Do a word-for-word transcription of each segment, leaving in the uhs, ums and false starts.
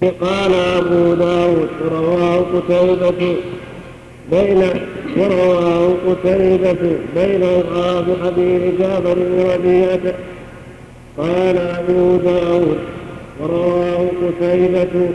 قال أبو داود رواه قتيبة بين ورواه قتيبة بين إضعاف حديث جابر بن ربيعة. قال أبو داود ورواه قتيبة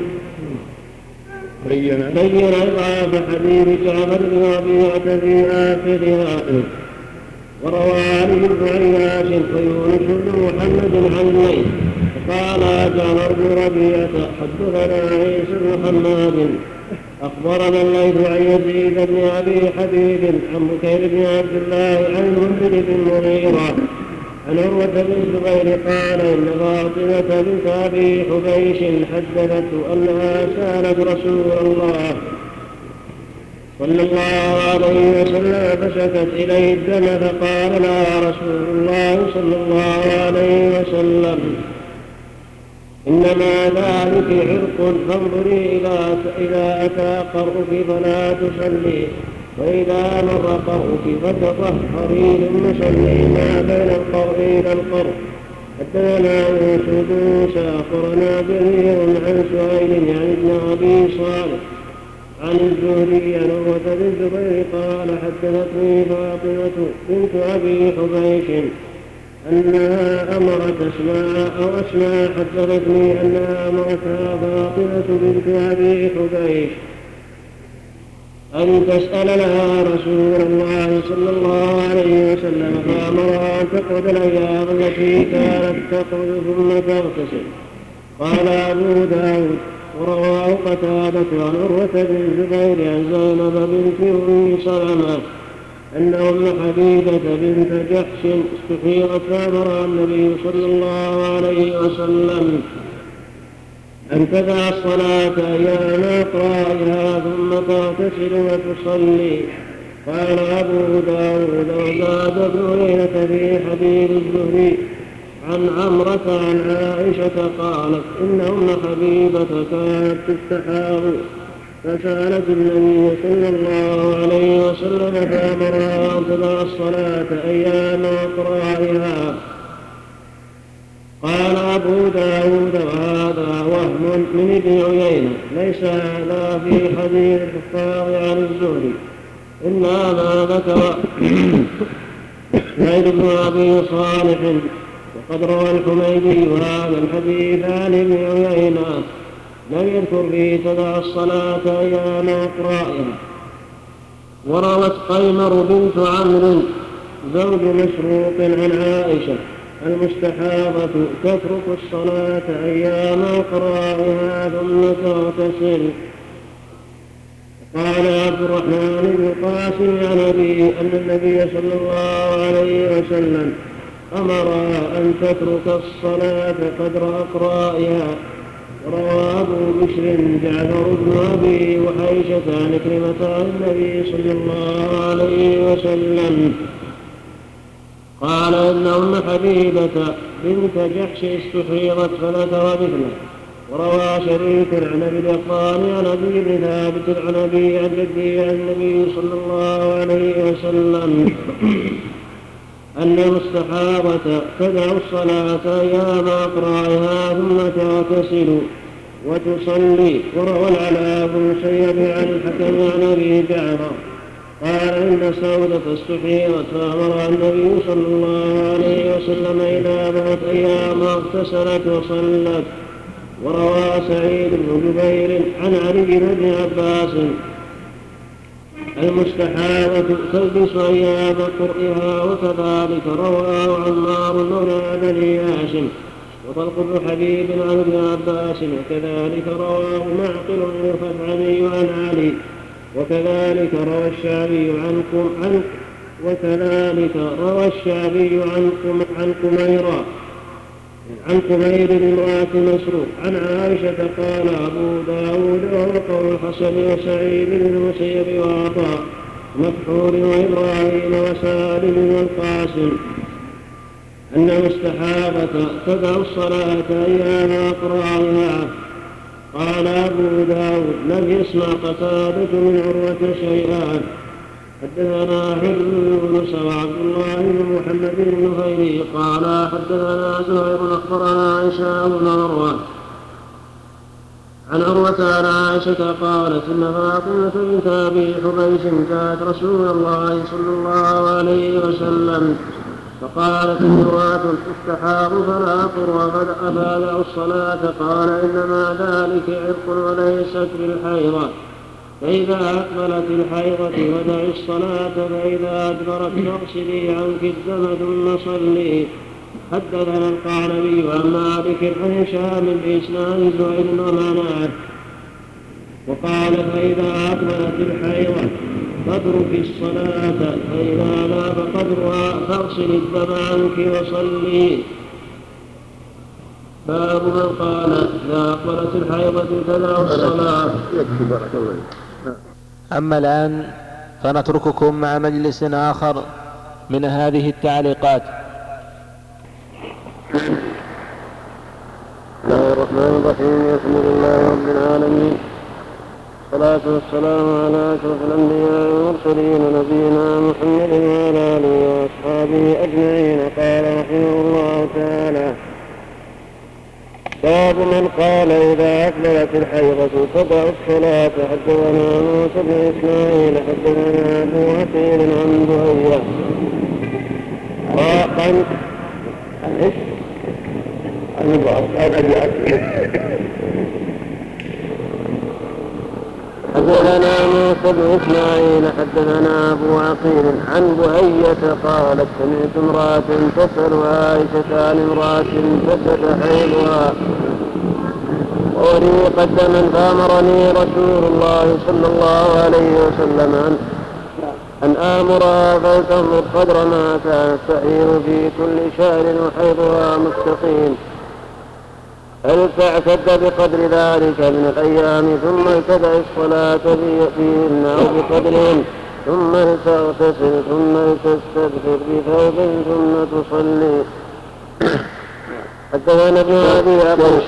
بين بين إضعاف حديث جابر بن ربيعة في آخرها. وروى علي بن عياش ويونس بن محمد عن الليث قال جابر بن ربيعة حدثنا عيسى بن حماد أخبرنا الليث عن يزيد بن أبي حبيب عن بكير بن عبد الله عن المنذر بن المغيرة عن عروة بن الزبير قال إن فاطمة بنت أبي حبيش حدثته أنها سألت رسول الله صلى الله عليه وسلم فشكت إليه الدم فقال لها رسول الله صلى الله عليه وسلم إنما ذلك عرق فانظري إذا أتى قرؤك فلا تصلي وإذا مر قرؤك فتطهري ثم صلي ما بين القرء إلى القرء. حدثنا يوسف بن موسى أخبرنا جرير عن سهيل عن ابن أبي صالح عن الزهري عن عروة بن الزبير قال حدثتني فاطمة بنت أبي حبيش أنها أمرت أسماء أو أسماء حدثتني أنها أمرتها فاطمة بنت أبي حبيش أن تسأل لها رسول الله صلى الله عليه وسلم فأمرها أن تقعد الأيام التي كانت تقعد ثم تغتسل. قال أبو داود ورواه قتادة عن عروة بن الزبير عن زينب بنت أم سلمة أن أم حبيبة بنت جحش استحيضت فأمر النبي صلى الله عليه وسلم أن تدع الصلاة أيام أقرائها ثم تغتسل وتصلي. قال أبو داود وزاد ابن عيينة في حديث الزهري عن عمرة عن عائشة قالت إن أم حبيبة كانت تستحاض فسألت النبي صلى الله عليه وسلم فأمرها أن تدع الصلاة أيام أقرائها. قال أبو داود وهذا وهم من ابن عيينة ليس هذا في حديث الحفاظ عن الزهري إلا ما ذكر سعيد بن أبي صالح وقد روى الحميدي وهذا الحديث عن ابن عيينة لم يذكر فيه تدع الصلاة أيام أقرائها. وروت قيمر بنت عمرو زوج مسروق عن عائشة المستحاضة تترك الصلاة أيام أقرائها ثم تغتسل. قال عبد الرحمن بن قاسم عن أبيه أن النبي صلى الله عليه وسلم أمر أن تترك الصلاة قدر أقرائها. روى أبو بشر جعفر بن أبي وحيشة عن كلمة عن النبي صلى الله عليه وسلم قال إن أم حبيبة بنت جحش استحيضت فذكر مثله. وروى شريك عن أبي اليقظان عن أبي بن ثابت عن أبي عن جده عن النبي صلى الله عليه وسلم أن المستحاضة تدع الصلاة أيام أقرائها ثم تغتسل وتصلي. وروى العلاء بن المسيب عن الحكم عن أبي جعفر قال إن سودة استحيضت فأمر النبي صلى الله عليه وسلم إذا بات أيام اغتسلت وصلت. وروى سعيد بن جبير عن علي بن عباس المستحاضة تلبس أيام قرئها وكذلك رواه عمار مولى بني هاشم وطلق بن حبيب عن ابن عباس وكذلك رواه معقل بن الخثعمي عن علي وكذلك روى الشعبي عنكم عن وكذلك روى الشعبي عنكم عن كميرة عن كمير امرأة مسروق عن عائشة قال أبو داود وهو قول الحسن وسعيد بن المسيب وعطاء مكحول وإبراهيم وسالم والقاسم أن المستحاضة تدع الصلاة أيام أقرائها. قال أبو داود لم يسمع قتادة من عروة شيئا. حدثنا حر بن يونس وعبد الله بن محمد بن نفيل قال حدثنا زهير أخبرنا عائشة بن عروة عن عروة عن عائشة قالت إن فاطمة بنت أبي حبيش جاءت رسول الله صلى الله عليه وسلم فقالت امرأة استحاض فلا أطر وقد أفادع الصلاة قال إنما ذلك عرق وليست بالحيضة فإذا أقبلت الحيضة فدعي الصلاة فإذا أدبرت فاغسلي عنك الدم ثم صلي. حدثنا القعنبي عن مالك عن هشام بإسناد زهير ومعناه وقال فإذا أقبلت الحيضة فاترك الصلاة فإذا ذاب قدرها فاغسل الدم عنك وصلي. باب من قال إذا أقبلت الحيضة تدع الصلاة. أما الآن فنترككم مع مجلس آخر من هذه التعليقات. بسم الله الرحمن الرحيم. الحمد لله رب العالمين والصلاة والسلام على أشرف الأنبياء والمرسلين نبينا محمد وعلى آله وأصحابه أجمعين. قال رحمه الله تعالى باب من قال إذا أقبلت الحيضة تدع الصلاة. حدثنا موسى بن إسماعيل حدثنا أبو عقيل عن بهية قال حدثنا موسى بن إسماعيل حدثنا أبو عقيل عن بهية قالت سمعت امرأة تسأل عائشة عن امرأة فسد حيضها وأريق دما فأمرني رسول الله صلى الله عليه وسلم أن آمرها فلتنظر قدر ما كانت تحيض في كل شهر وحيضها مستقيم فلتعتد بقدر ذلك من الأيام ثم لتدع الصلاة فيهن أو بقدرهن ثم لتغتسل ثم لتستبخر بثوب ثم تصلي. حدثنا ابن أبي عقيل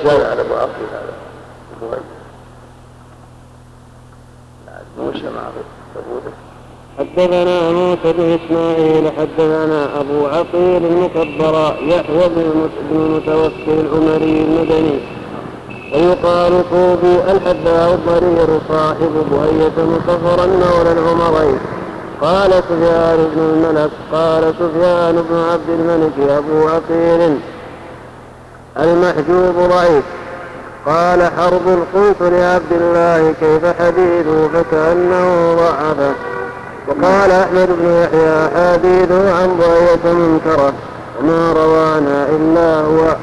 حدثنا موسى بن إسماعيل حدثنا أبو عقيل المكبر يحيى بن المتوكل العمري المدني ويقال كوفي الحداء الضرير صاحب بهية مكفرا مولى العمرين. قال سفيان بن الملك قال سفيان بن عبد الملك أبو عقيل المحجوب ضعيف. قال حرب قلت لعبد الله كيف حديثه فكأنه ضعفه. وقال أحمد بن يحيى حديثه عن بهية منكرة وما روى عنها إلا هو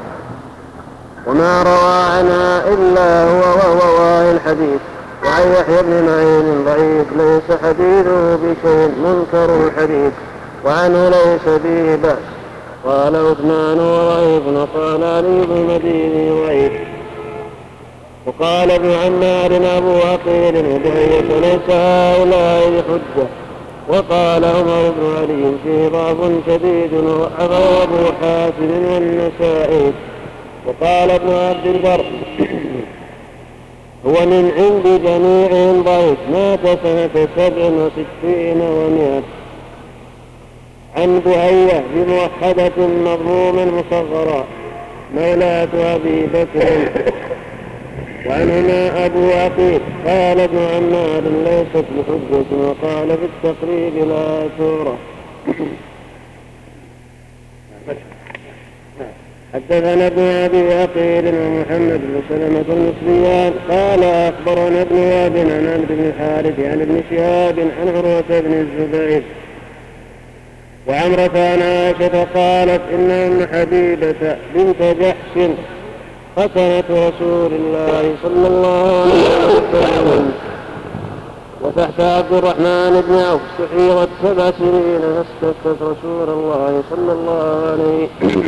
وما روى عنها إلا هو وهو واهي الحديث. وعن يحيى بن معين ضعيف ليس حديثه بشيء منكر الحديث وعنه ليس به بأس. قال عثمان ضعيف وقال علي بن المديني ضعيف. وقال ابن عمار أبو عقيل وبهية ليس هؤلاء بحجة. وقال عمر بن علي فيه ضعف شديد وأبو أبو حاتم والنسائي. وقال ابن عبد البر هو من عند جميعهم ضعيف مات سنة سبع وستين ومئة. عن بهية بموحدة مضموما مصغرا مولاة أبي بكر. وعنهما أبو عقيل قال ابن عمار ليست بحجة وقال في التقريب لا تورى. حدثنا ابن أبي عقيل ومحمد بن سلمة المصريان قال أخبرنا ابن وهب عن عمرو بن الحارث عن ابن شهاب عن عروة بن الزبير وعمرة عن عائشة قالت إن أم حبيبة بنت جحش ختنت رسول الله صلى الله عليه وسلم وتحت عبد الرحمن بن عوف استحيضت سبع سنين فاستفتت رسول الله صلى الله عليه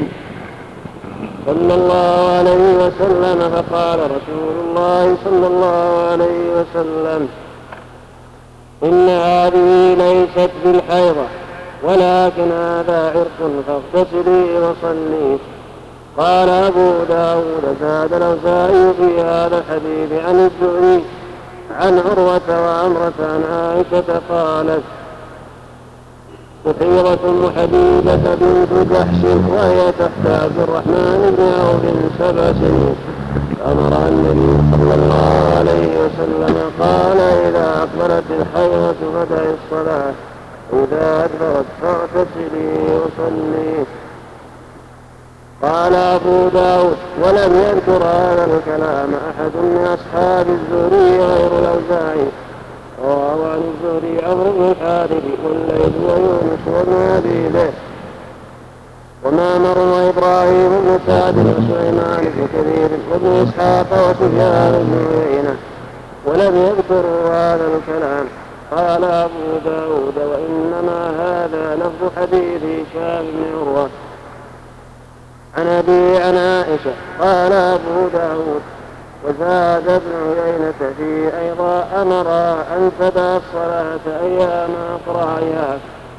صلى الله عليه وسلم فقال رسول الله صلى الله عليه وسلم إن هذه ليست بالحيضة ولكن هذا عرق فاغتسلي وصلي. قال أبو داود زاد الأوزاعي في هذا الحديث عن الزهري عن عروة وعمرة عن عائشة قالت سحيرة أم حبيبة بنت جحش وهي تحت عبد الرحمن بن عوف سبع سنين أمر النبي صلى الله عليه وسلم قال إذا أقبلت الحيضة فدعي الصلاة إذا أدبرت فاغتسلي وصلي. قال أبو داود ولم يذكر هذا الكلام أحد من أصحاب الزهري غير الأوزاعي. رواه عن الزهري عمرو بن الحارث والليث ويونس وابن أبي ذئب ومعمر وإبراهيم بن سعد وسليمان بن كثير وابن إسحاق وسفيان بن عيينة ولم يذكروا هذا الكلام. قال أبو داود وإنما هذا لفظ حديث هشام بن عروة عن أبي عن عائشة. قال أبو داود وزاد ابن عيينة في أيضا أمر أن تدع الصلاة أيام أقرائها،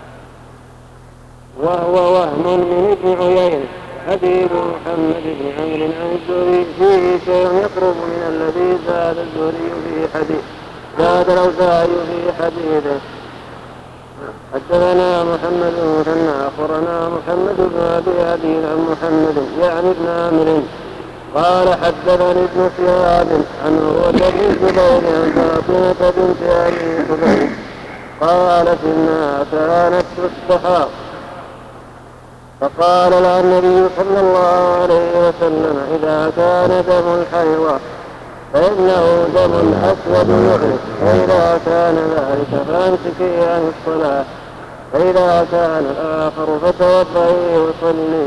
وهو وهم من ابن عيينة. حديث محمد بن عمرو عن الزهري فيه شيء يقرب من الذي زاد الزهري في حديث زاد الأوزاعي في حديثه. حدثنا محمد بن مثنى أخبرنا محمد بن أبي عدي عن محمد يعني ابن عامر قال حدثني ابن شهاب عن عروة بن الزبير عن فاطمة بنت أبي حبيب قالت إنها كانت تستحاض فقال لها النبي صلى الله عليه وسلم إذا كان دم الحيض فإنه دم أسود يحرق، فإذا كان ذلك فامسكي عن الصلاة، فإذا كان الآخر فتوضئي وصلي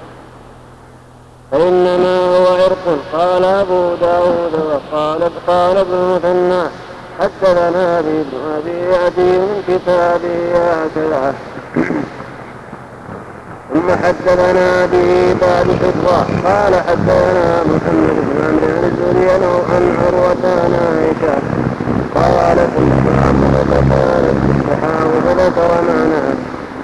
فإنما هو عرق. قال أبو داود وقال قال ابن المثنى حدثنا أبي بن أبي عدي من كتابه هكذا ثم حدثنا به بعد حفظه. قال حدثنا محمد بن عمرو عن الزهري عن عروة عن عائشة قالت إن عمرو كانت تستحاض فذكر معناه.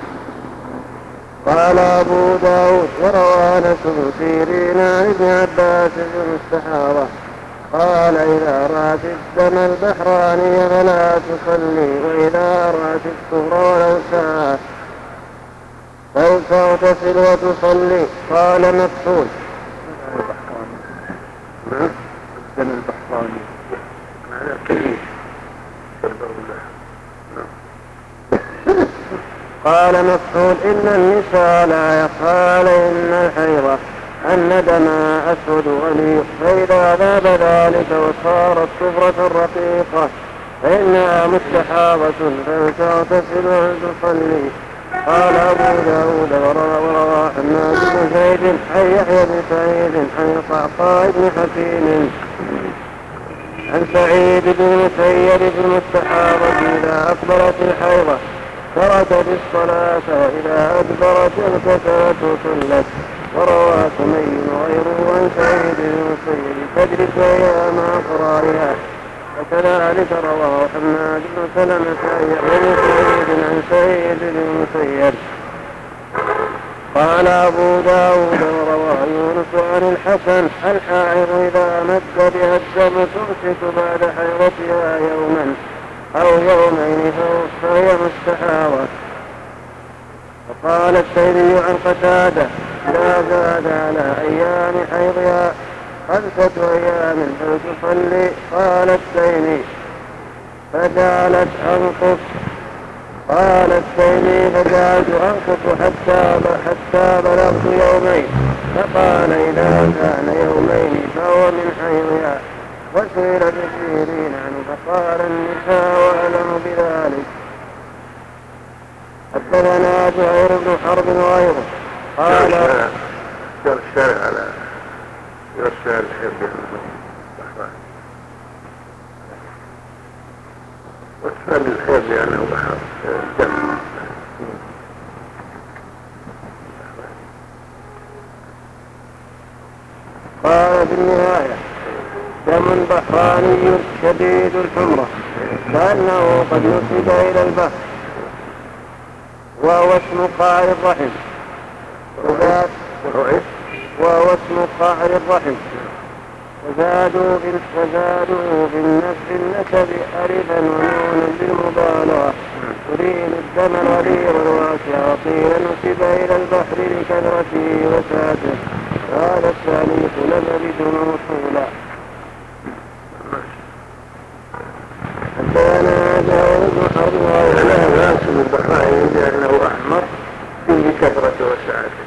قال أبو داود وروى أنس بن سيرين عن ابن عباس المستحاضة قال إذا رأت الدم البحراني فلا تصلي، وإذا رأت الصغرى ولو ساعة فلتغتسل وتصلي. قال مكحول الدم البحراني قال مكحول إن النساء لا يخفى عليهن الحيضة أن دمها أسود غليظ، فإذا ذاب ذلك وصارت صفرة رقيقة فإنها مستحاضة فلتغتسل وتصلي. قال أبو داود وروى حماد بن زيد عن يحيى بن سعيد عن قعقاع بن حكيم عن سعيد بن المسيب في المستحاضة إذا أقبلت الحيضة تركت الصلاة وإذا أدبرت الكسرت وصلت. وروى سمي غيره عن سعيد بن المسيب تدرك أيام أقرارها، وكذلك رواه حماد بن سلمة عن يحيى بن سعيد عن سعيد بن المسيب. قال أبو داود وروى يونس عن الحسن الحائض إذا مد بها الدم تمسك بعد حيضتها يوما أو يومين فهي مستحاضة. وقال التيمي عن قتادة لا زاد على أيام حيضها خمسة أيام فلتصلي. قال التيمي فجعلت أنقص قال التيمي فجعلت أنقص حتى حتى بلغت يومين. فقال إذا كان يومين فهو من حيضها. وسئل بسيرين عنه فقال النساء أعلم بذلك. حدثنا زهير بن حرب وغيره قال الشارع على يرسل الحب واسفل الحب لأنه بحر دم. قال في النهاية دم بحراني شديد الحمرة كأنه قد نسب إلى البحر، وهو اسم قعر الرحم وهو اسم قعر الرحم وزادوا في النسب النسب ألفا ونون بالمبالغة تريد الدم الغليظ الواسع، وقيل نسب إلى البحر لكثرته وسعته قال الثالث لم يجد موصولا. حدثنا زهير بن حرب وله ناس من البحرين لأنه أحمر فيه كثرة وسعته.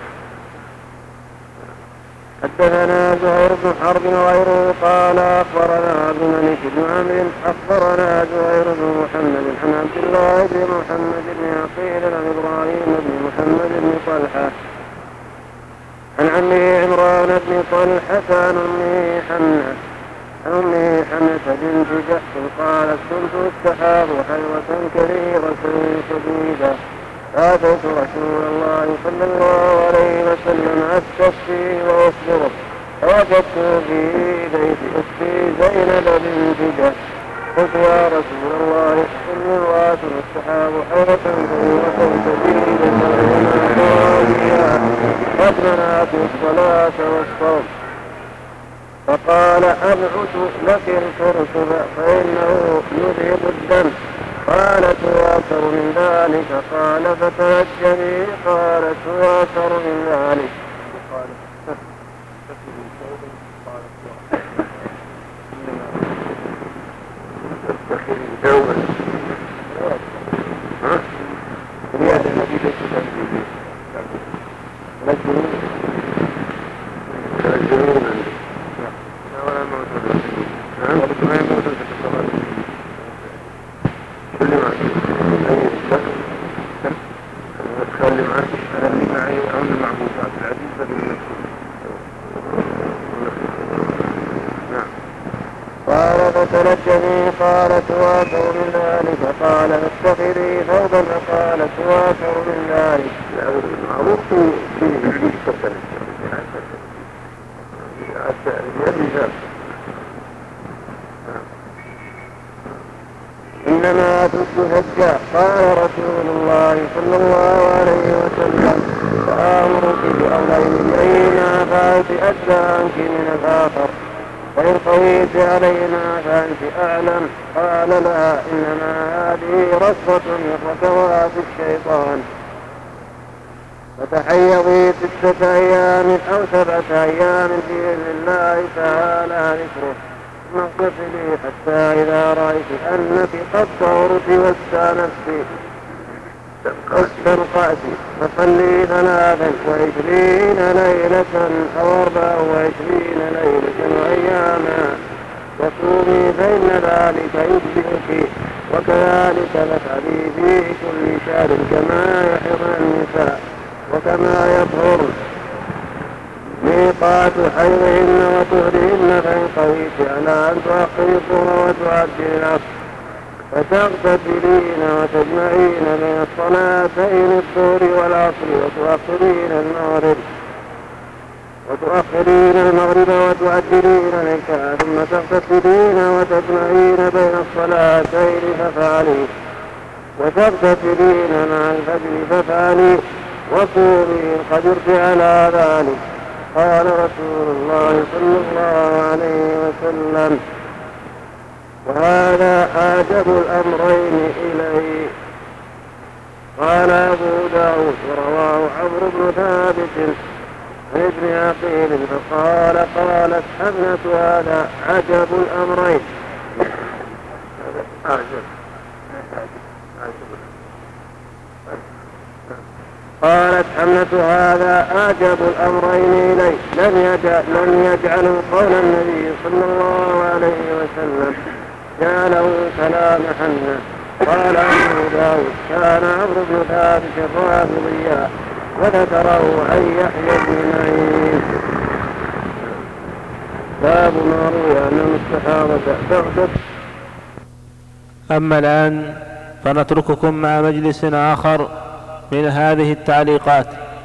حدثنا زهير بن حرب وغيره قال أخبرنا عبد الملك بن عمرو أخبرنا زهير بن محمد عن عبد الله بن محمد بن عقيل عن إبراهيم بن محمد بن طلحة عن عمه عمران بن طلحة عن أمه حمنة عن أمه حمنة بنت جحش قالت كنت استحاض حيوة كبيرة شديدة فأتيت رسول الله صلى الله عليه وسلم أستفتيه وأصبره فوجدته في بيت أختي زينب بنت جحش قلت يا رسول الله إني امرأة استحاض حيوة كبيرة شديدة وما ترى قد منعت الصلاة والصوم فقال أبعث لك الفرس فإنه يذهب الدم. قالت وأكثر من ذلك قال فتهجني قالت وأكثر من ذلك فتنجني قالت وأكثر من ذلك قال اتخذي ثوبا فقالت وأكثر من ذلك. المعروف في إنما تبت هجا. قال رسول الله صلى الله عليه وسلم فآمرك بأمرين أيما فأنت أدنى عنك من الآخر وإن قويت علينا فأنت أعلم. قال لها إنما هذه رصة من ركوات الشيطان فتحيضي ستة أيام أو سبعة أيام بإذن الله تعالى ذكره ثم اغتسلي حتى إذا رأيت أنك قد طهرت واستأنست واستنقعت فصلي ثلاثا وعشرين ليلة أو أربع وعشرين ليلة وأياما وصومي فإن ذلك يجزئك وكذلك تفعلي في كل شهر كما يحضن النساء وكما يطهر ميقات حيضهن وطهرهن. فإن قويت على أن تؤخري الظهر وتؤدي العصر فتغتسلين وتجمعين بين الصلاتين الظهر والعصر وتؤخرين المغرب وتؤخرين المغرب وتؤجلين العشاء ثم تغتسلين وتجمعين بين الصلاتين فافعلي وتغتسلين مع الفجر فافعلي وصومي قدرت على ذلك. قال رسول الله صلى الله عليه وسلم وهذا أعجب الأمرين إليه. قال أبو داود ورواه عمرو بن ثابت عن ابن عقيل فقال قالت حمنة هذا عجب الأمرين. قالت حمنة هذا أعجب الأمرين إلي لم يجعل, لم يجعل قول النبي صلى الله عليه وسلم جعله كلام حمنة. قال أبو داود كان عمرو بن ثابت الرافضيا وذكره عن يحيى بن معين. باب ما روي أن الصحابة تغتسل. أما الآن فنترككم مع مجلس آخر من هذه التعليقات.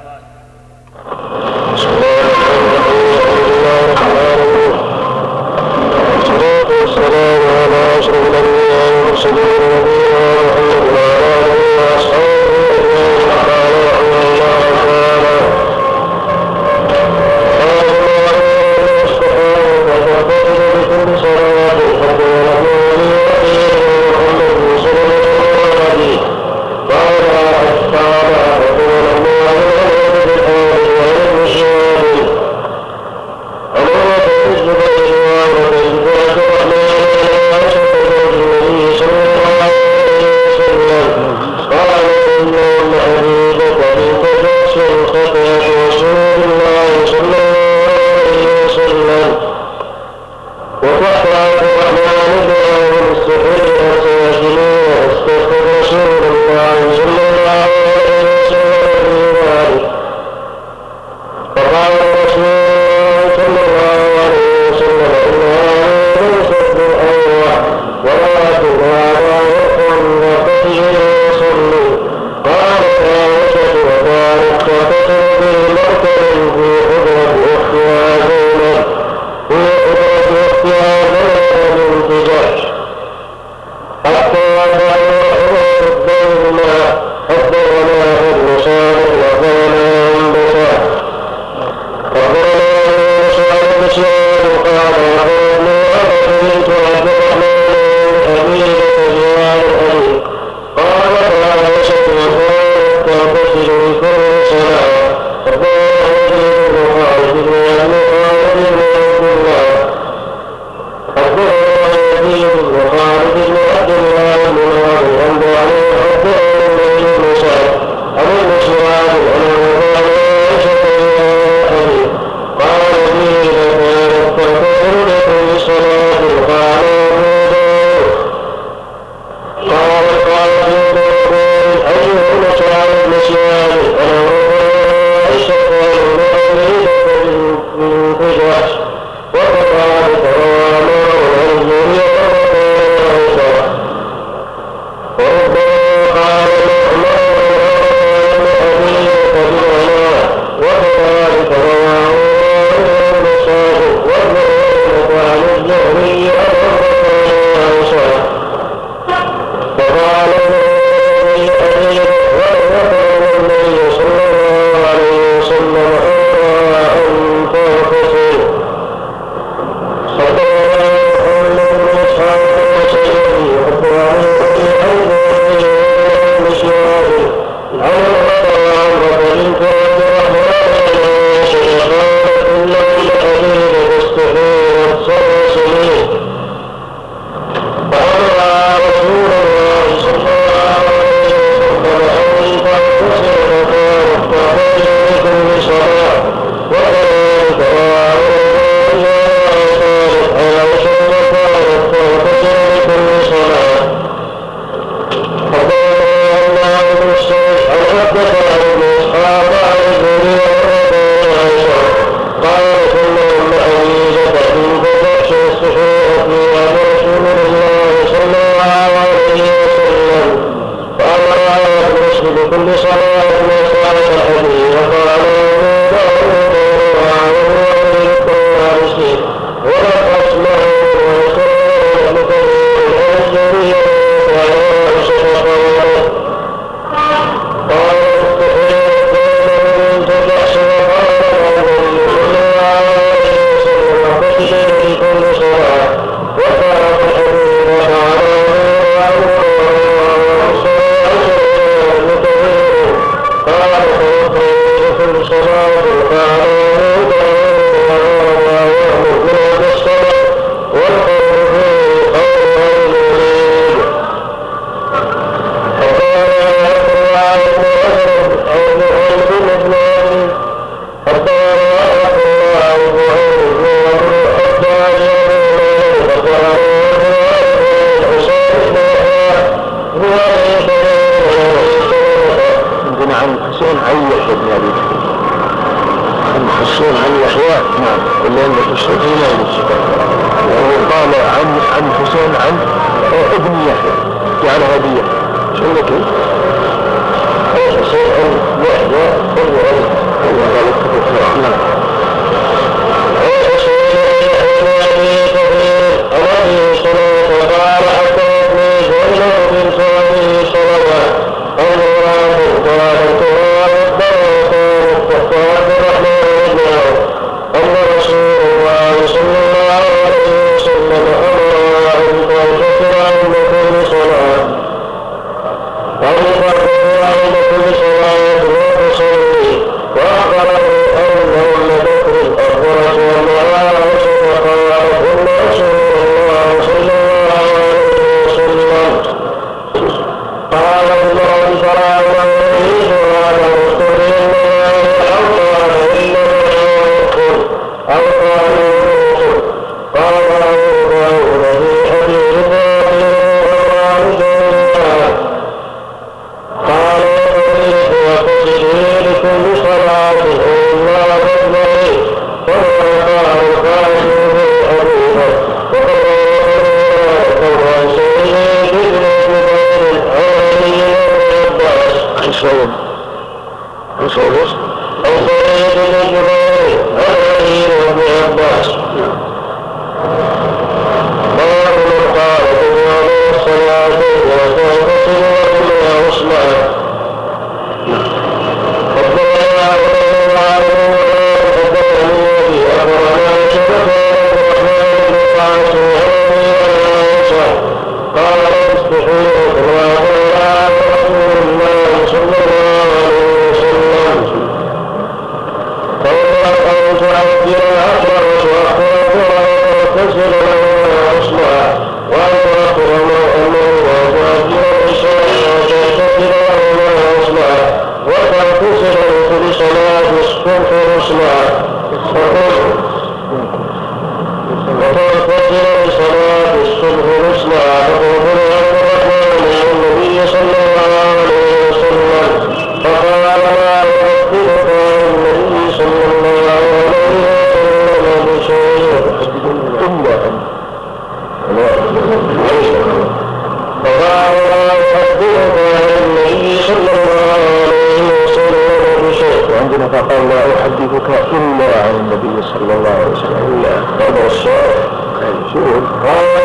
والسلام على أشرف الأنبياء والمرسلين نبينا محمد وعلى آله وأصحابه أجمعين. قال رحمه الله تعالى قال الله عليه الصحابة وتقبل بكل صلوات الحمد ولله محمد صلى الله عليه قال قال رسول الله سعيد وخالد بن عبد الله بن عمر الأنباري عبد الله بن سعد عن المسعود عن عائشة قال لي لكانت تغفر لكم صلاة قال قال قال أيها المسعود المسعود أنا عائشة من فجأة وقال فروى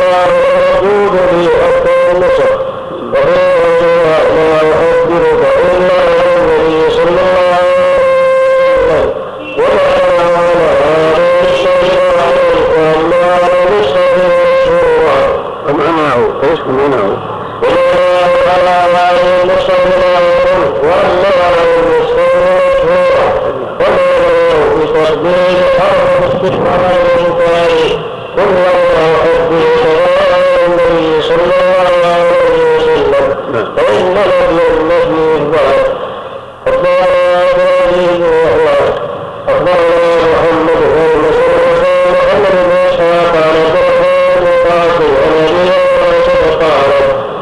الله الرسول في حتى النصر ولا يحذرك إلا النبي صلى الله عليه وسلم ولا على الشرع ولا على الشرع ومعناه ايش معناه ولا على الشرع ولا على الشرع ولا بتقدير حرف استشعار المطاري والله يحب النبي صلى الله عليه وسلم فإن نبي النبي البعض أخبرنا محمد بن مسلم محمد بن إسحاق عن عبد الرحمن بن قاسم عن أبي هريرة قال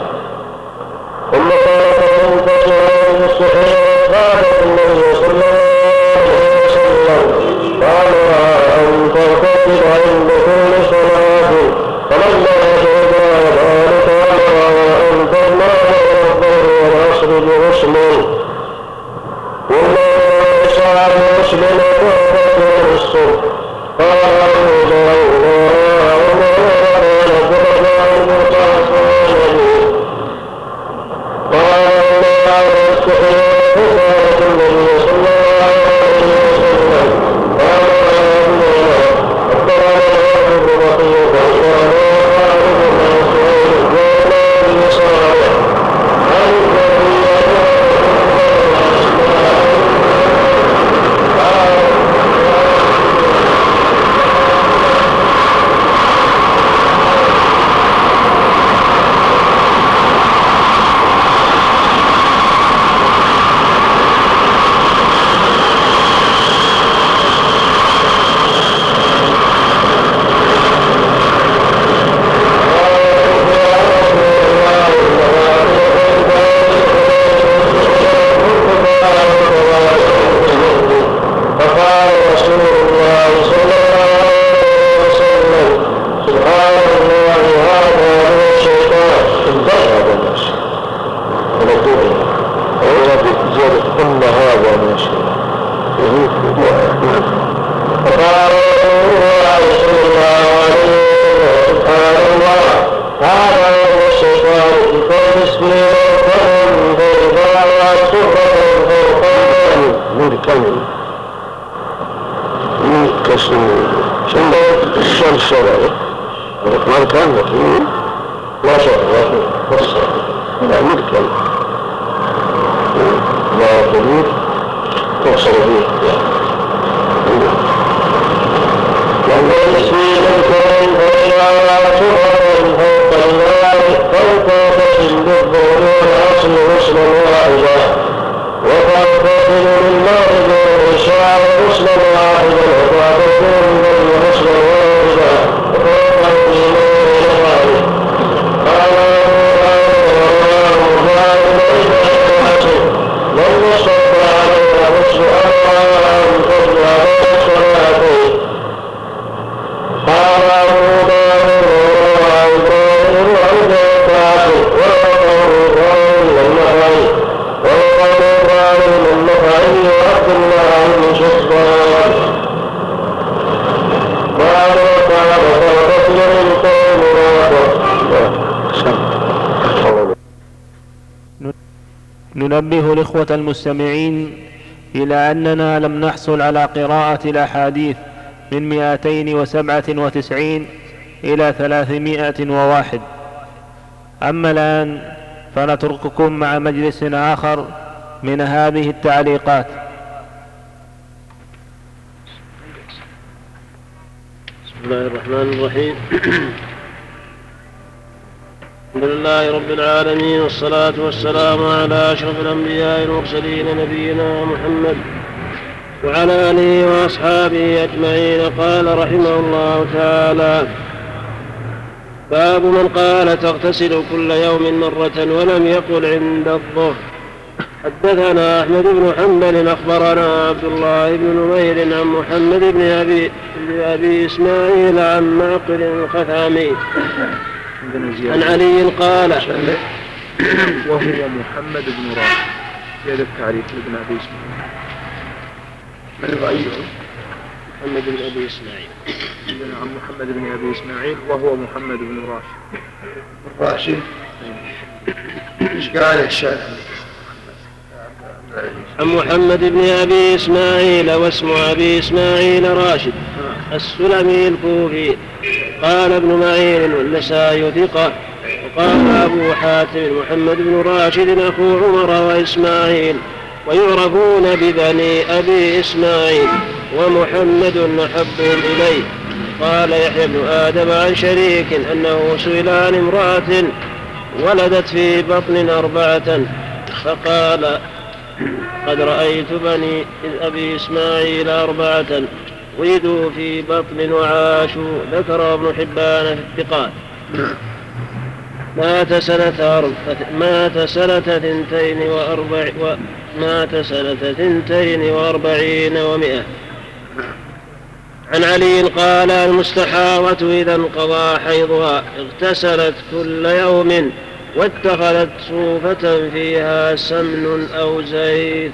ثم قال منتشرا بالصحيح قال النبي صلى الله عليه وسلم قال أن ترتكب عند كل صلاة فلما شهد ذلك أن تجمع الظهر والعصر بغسل والله صعب مسلم وقال الصبح قال أبو داود وما قال الدرجة المتعصب قال الله الصحيح فقالت النبي صلى الله عليه وسلم قال الله أكبر الله ببقية وقال خالد بن مسعود وقال بن صالح عن النبي ننبه الإخوة المستمعين إلى أننا لم نحصل على قراءة الأحاديث من مئتين وسبعة وتسعين إلى ثلاثمائة وواحد. أما الآن فنترككم مع مجلس آخر من هذه التعليقات. بسم الله الرحمن الرحيم. الحمد لله رب العالمين والصلاة والسلام على أشرف الأنبياء والمرسلين نبينا محمد وعلى آله وأصحابه أجمعين. قال رحمه الله تعالى: باب من قال تغتسل كل يوم مرة ولم يقل عند الظهر. حدثنا أحمد بن حنبل أخبرنا عبد الله بن نمير عن محمد بن أبي, أبي إسماعيل عن معقل الخثامي عن علي قال: وهو محمد بن راشد. هذا التعريف لابن أبي إسماعيل من رأيه محمد بن أبي إسماعيل. عن محمد بن أبي إسماعيل وهو محمد بن راشد. راشد ايش قال الشارع؟ عن محمد بن أبي إسماعيل واسم أبي إسماعيل راشد السلمي الكوفي. قال ابن معين والنسائي ثقة. وقال أبو حاتم محمد بن راشد أخو عمر وإسماعيل ويعرفون ببني أبي إسماعيل ومحمد أحبهم إليه. قال يحيى بن آدم عن شريك أنه سئل عن امرأة ولدت في بطن أربعة فقال قد رأيت بني أبي إسماعيل أربعة ولدوا في بطن وعاشوا. ذكر ابن حبان في الثقات. مات سنة مات سنة ثنتين وأربع مات سنة ثنتين وأربعين ومئة. عن علي قال المستحاضة إذا انقضى حيضها اغتسلت كل يوم واتخذت صوفة فيها سمن أو زيت.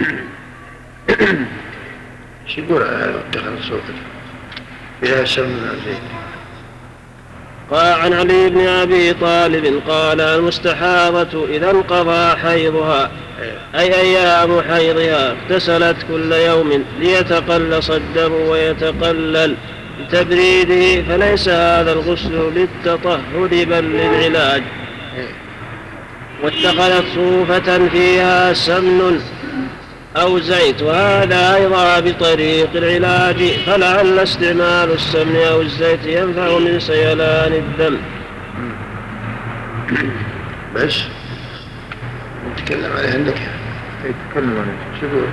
ايش يقول على اتخذت صوفة فيها سمن أو زيت؟ قال عن علي بن أبي طالب قال المستحاضة إذا انقضى حيضها أي أيام حيضها اغتسلت كل يوم ليتقلص الدم ويتقلل بتبريده فليس هذا الغسل للتطهر بل للعلاج. واتخذت صوفة فيها سمن أو زيت وهذا أيضا بطريق العلاج فلعل استعمال السمن أو الزيت ينفع من سيلان الدم. بس نتكلم عليها النكهة. يتكلم عليها شوفوا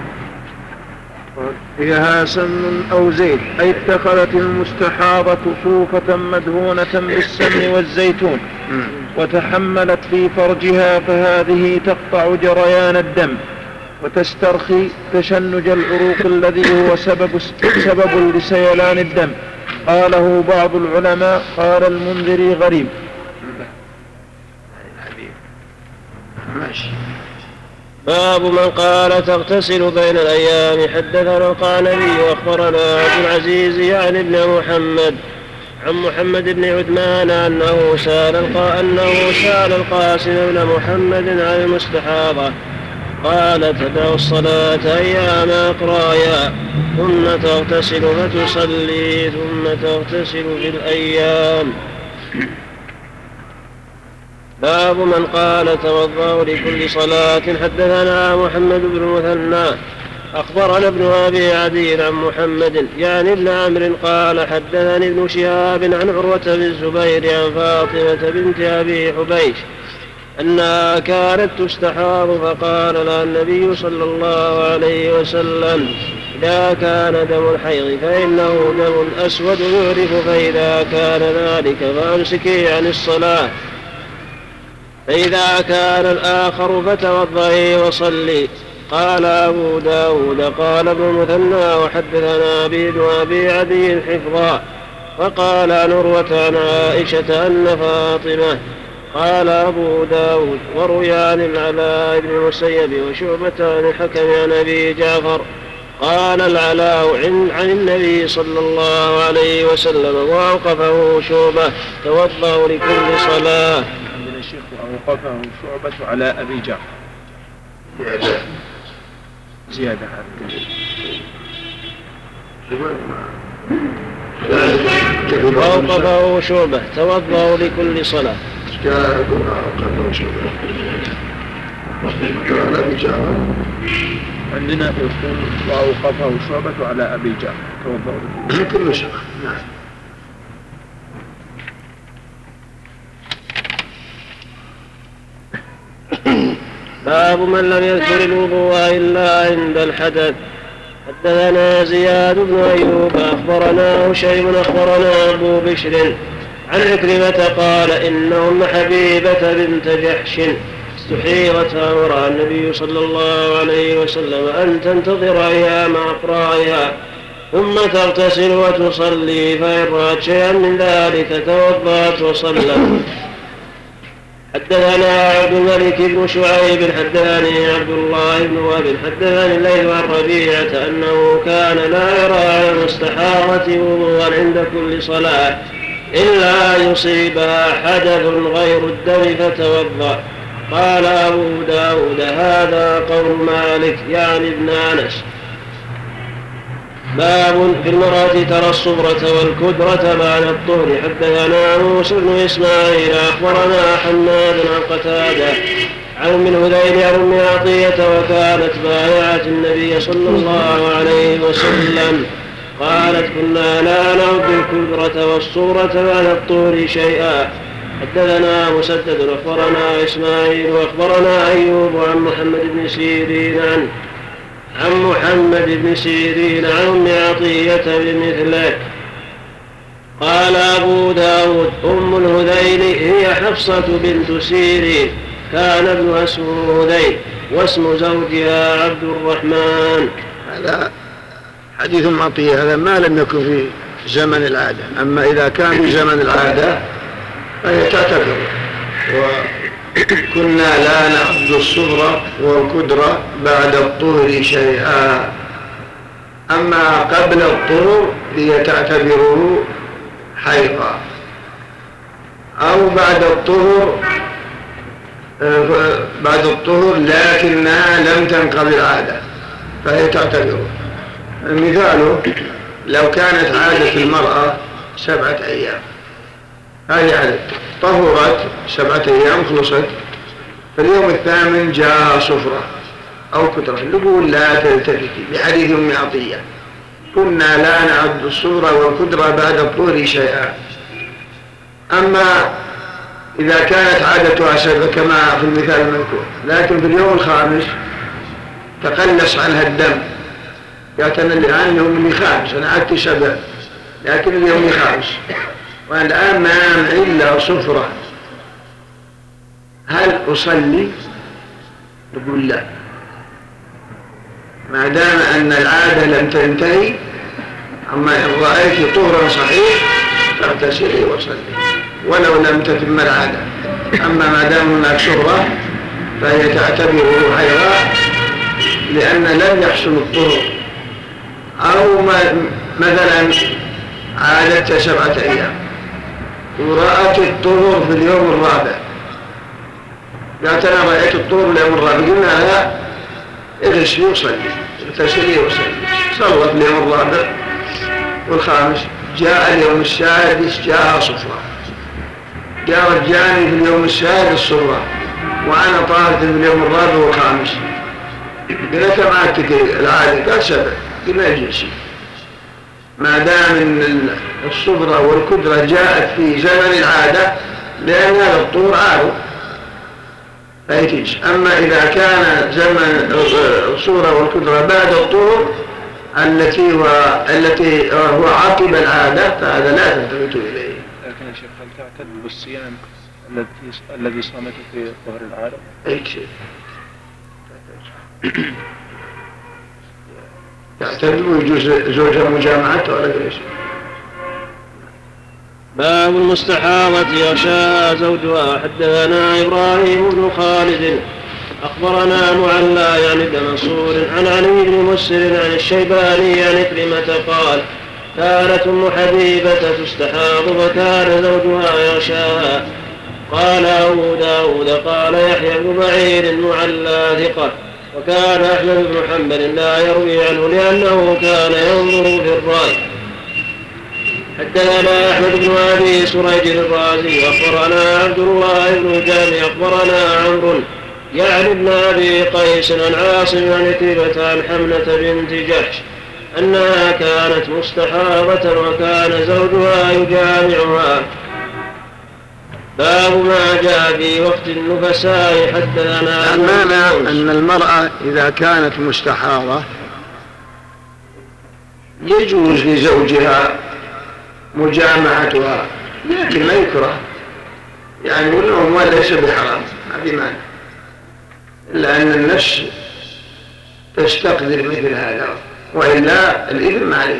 فيها سمن أو زيت أي اتخذت المستحاضة صوفة مدهونة بالسمن والزيتون وتحملت في فرجها فهذه تقطع جريان الدم وتسترخي تشنج العروق الذي هو سبب, سبب لسيلان الدم. قاله بعض العلماء. قال المنذري غريب. ماشي. باب من قال تغتسل بين الأيام. حدثنا القعنبي وأخبرنا عبد العزيز يعني ابن محمد عن محمد بن عثمان أنه سأل أنه سأل القاسم بن محمد عن المستحاضة قال تدع الصلاة أيام أقرايا ثم تغتسل فتصلي ثم تغتسل في الأيام. باب من قال توضأ لكل صلاة. حدثنا محمد بن المثنى أخبرنا ابن أبي عدي عن محمد يعني ابن عمرو قال حدثني ابن شهاب عن عروة بن الزبير عن فاطمة بنت أبي حبيش أنها كانت تستحاض فقال لها النبي صلى الله عليه وسلم إذا كان دم الحيض فإنه دم أسود يعرف فإذا كان ذلك فأمسكي عن الصلاة فإذا كان الآخر فتوضئي وصلي. قال أبو داود قال ابن المثنى وحدثنا به بن أبي عدي حفظا فقال عن عروة عن عائشة أن فاطمة. قال أبو داود وروي عن العلاء بن المسيب وشعبة عن الحكم عن أبي جعفر قال العلاء عن النبي صلى الله عليه وسلم وأوقفه شعبة توضأ لكل صلاة. عندنا الشيخ أوقفه شعبة على أبي جعفر زيادة وأوقفه شعبة توضأ لكل صلاة. عندنا يقول وأوقفه شعبة على أبي جعفر توضأ لكل صلاة. باب من لم يذكر الوضوء إلا عند الحدث. حدثنا زياد بن أيوب أخبرنا هشيم أخبرنا أبو بشر عن عكرمة قال إن أم حبيبة بنت جحش استحيضت فأمر النبي صلى الله عليه وسلم أن تنتظر أيام أقرائها ثم تغتسل وتصلي فإن رأت شيئا من ذلك توضأت وصلت. حدثنا عبد الملك بن شعيب حدثني عبد الله بن وهب حدثني الليث عن ربيعة أنه كان لا يرى على المستحاضة وضوءا عند كل صلاة إلا يصيبها حدث غير الدم فتوضأ. قال أبو داود هذا قول مالك يعني ابن أنس. باب في المرأة ترى الصبرة والكدرة بعد الطهر. حدثنا موسى بن إسماعيل أخبرنا حماد عن قتادة عن أم الهذيل عن أم عطية وكانت بايعة النبي صلى الله عليه وسلم قالت كنا لا نعد الكدرة والصبرة بعد الطهر شيئا. حدثنا مسدد أخبرنا إسماعيل وأخبرنا أيوب عن محمد بن سيرين عن عن محمد بن سيرين عن أم عطية بمثله. قال أبو داود أم الهذيل هي حفصة بنت سيرين كان ابن اسمه هذيل واسم زوجها عبد الرحمن. هذا حديث عطية هذا ما لم يكن في زمن العادة، أما إذا كان في زمن العادة فهي تعتبر. وكنا لا نعد الصغرى والكدرة بعد الطهر شيئا، أما قبل الطهر هي تعتبره حيضا، أو بعد الطهر بعد الطهر لكنها لم تنقضي العادة فهي تعتبره. مثاله لو كانت عادة المرأة سبعة أيام، هذه عادة طهرت سبعة أيام خلصت، في اليوم الثامن جاء صفرة أو كدرة، نقول لا تلتفتي بحديث أم عطية كنا لا نعد الصفرة والكدرة بعد الطهر شيئا. أما إذا كانت عادتها سبع كما في المثال المذكور، لكن في اليوم الخامس تقلص عنها الدم، قالت أنا الآن يوم الخامس أنا عدت سبع لكن اليوم الخامس والآن ما أمعي إلا صفرة، هل أصلي؟ نقول لا، ما دام أن العادة لم تنتهي. أما إن رأيت طهرا صحيح فاغتسلي وصلي ولو لم تتم العادة. أما ما دام هناك صفرة فهي تعتبره حيضا لأن لم يحصل الطهر، أو مثلا عادت سبعة أيام ورأت الطهر في اليوم الرابع، قالت أنا رأيت الطهر اليوم الرابع، قلنا لا اغسلي وصلي اغتسلي وصلي، صلت اليوم الرابع والخامس، جاء اليوم السادس جاء صفرة، قالت جاني في اليوم السادس صفرة وأنا طاهرت في اليوم الرابع والخامس، قلت ما تدري العادة، قال سبع، قلنا اجلسي. ما دام ان الصفرة والكدرة جاءت في زمن العادة لأن هذا الطهر عارض فيتيج. أما إذا كان زمن الصفرة والكدرة بعد الطهر التي هو التي هو عقب العادة فهذا لا تلتفت إليه. لكن يا شيخ هل تعتد بالصيام الذي الذي صامته في طهر العادة؟ أي شيء تعتد ويجوز زوجها مجامعته ولا غير شيء. باب المستحاضة يغشاها زوجها. حدثنا إبراهيم بن خالد أخبرنا معلى يعني بن منصور عن علي بن مسر عن الشيباني عن كلمة قال كانت أم حبيبة تستحاض فكان زوجها يغشاها. قال أبو داود قال يحيى بن بعير معلى ثقة، وكان أحمد بن حنبل لا يروي عنه لأنه كان ينظر في الرأي. حدثنا أحمد بن أبي سريج الرازي أخبرنا عبد الله بن الجامع أخبرنا عمرو يعني ابن أبي قيس عن عاصم عن كلمة عن حملة بنت جحش أنها كانت مستحاضة وكان زوجها يجامعها. باب ما جاء في وقت النفساء. حدثنا المعنى أن المرأة إذا كانت مستحاضة يجوز لزوجها مجامعتها لكن ما يكره، يعني والنوم ليس بحرام ما في مانع، إلا أن النفس تستقدر مثل هذا وإلا الإثم عليه.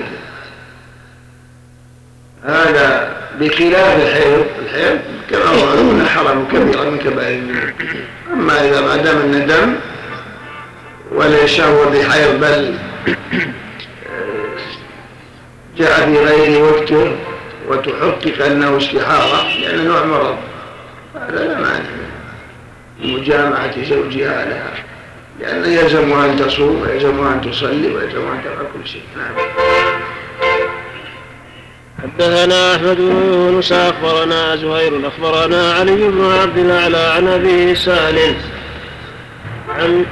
هذا بخلاف الحيض، الحيض كما هو حرام يعتبر كبيرا من كبائر الذنوب. أما إذا ما دام أن دم وليس هو بحيض بل جاء في غير وقته وتحقق أنه استحاضة لأنه نوع مرض، هذا لا مانع من مجامعة زوجها لها، لأنه يلزمها أن تصوم ويلزمها أن تصلي ويلزمها أن تفعل كل شيء. نعم. حدثنا أحمد بن يونس أخبرنا زهير أخبرنا علي بن عبد الأعلى عن أبي سالم عن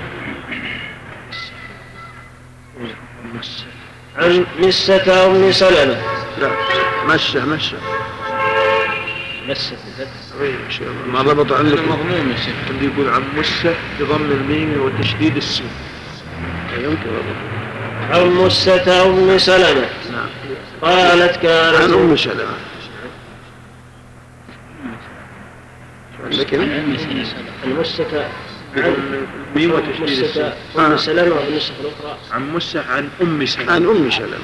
عن مسة أم سلمة. لا مشة مشة مسة ما ربط عندك مضمون يا شيخ اللي يقول عن مسة بضم الميم وتشديد السين يمكن ربط. عن مسة أم سلمة نعم. قالت كانت عن أم سلمة عندك المسة عن ميم وتشديد السين أم سلمة والنسخة الأخرى عن مسة عن أم سلمة عن أم سلمة.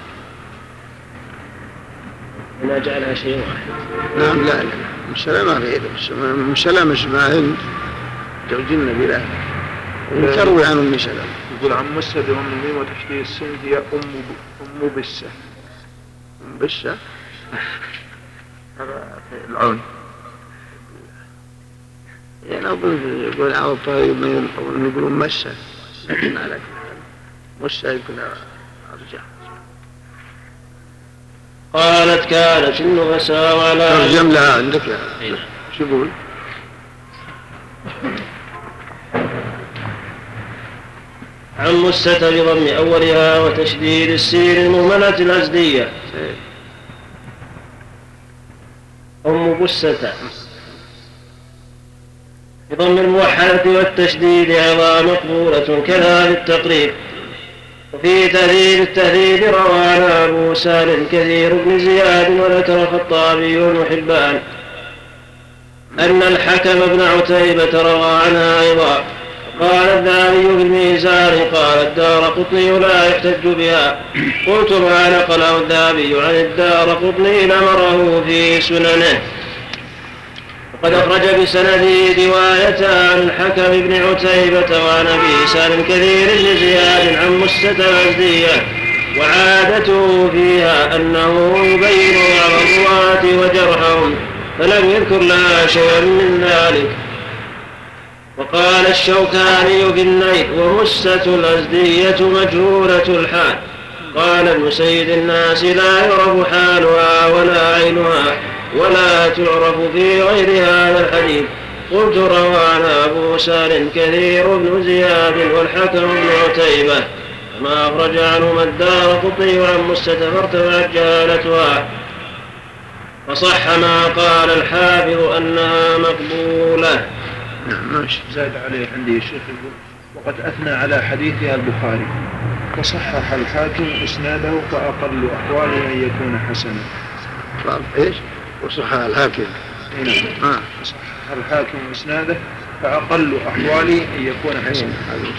أنا جعلها شيء واحد. نعم. لا لا أم سلمة غير أم سلمة اسمها هند زوج النبي لا تروي عن أم سلمة. يقول عن مسة بضم الميم وتشديد السين هي أم أم بسة. أم بسة هذا العون يعني أظن يقول على الطريق يقولون مسة لكن على مسة يكون أرجع. قالت كانت النفساء ولا ترجم لها عندك شو يقول؟ عن مسة بضم أولها وتشديد السين المهملة الأزدية أم بسة بضم الموحدة والتشديد عظام مقبولة كذا بالتقريب. وفي تهذيب التهذيب روانا أبو سالم كثير بن زياد وذكر الخطابي وابن أن الحكم بن عتيبة روى عنها أيضا. قال الذهبي في الميزان قال الدارقطني لا يحتج بها. قلت ما نقله الذهبي عن الدارقطني نمره في سننه. وقد أخرج بسنده رواية عن الحكم بن عتيبة وعن أبي سالم كثير بن زياد عن مسة الأزدية، وعادته فيها أنه يبين على الرواة وجرحهم فلم يذكر لها شيئا من ذلك. وقال الشوكاني في النيل ومسة الأزدية مجهولة الحال. قال ابن سيد الناس لا يعرف حالها ولا عينها ولا تعرف في غير هذا الحديث. قلت روانا أبو سالم كثير بن زياد والحكم بن عتيبة ما أخرج عنهما الدارقطني عن مسة فارتفعت جهالتها. فصح ما قال الحافظ أنها مقبولة. نعم ماشي. زاد عليه عندي الشيخ يقول وقد أثنى على حديثها البخاري وصحح الحاكم إسناده فأقل أحواله أن يكون حسنا. إيش؟ وصحح الحاكم. نعم. آه. صحح الحاكم إسناده فأقل أحواله أن يكون حسنا.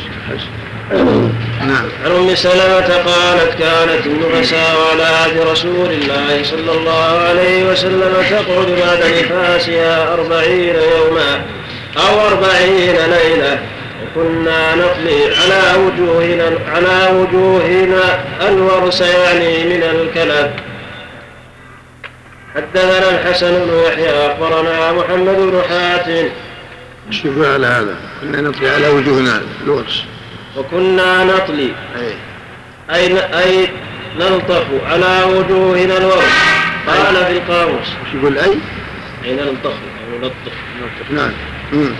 نعم. عن أم سلمة قالت كانت النفساء على عهد رسول الله صلى الله عليه وسلم تقعد بعد نفاسها أربعين يوما أو أربعين ليلة، وكنا نقضي على وجوهنا على وجوهنا الورس يعني من الكلب. حدثنا الحسن بن يحيى أخبرنا محمد بن حاتم. شو يقول على هذا؟ كنا نطلي على وجوهنا الورس. وكنا نطلي أي أي أي نلطف على وجوهنا الورس. قال في القاموس. شو يقول أي؟ أي نلطف أو نلطف. نعم. مم.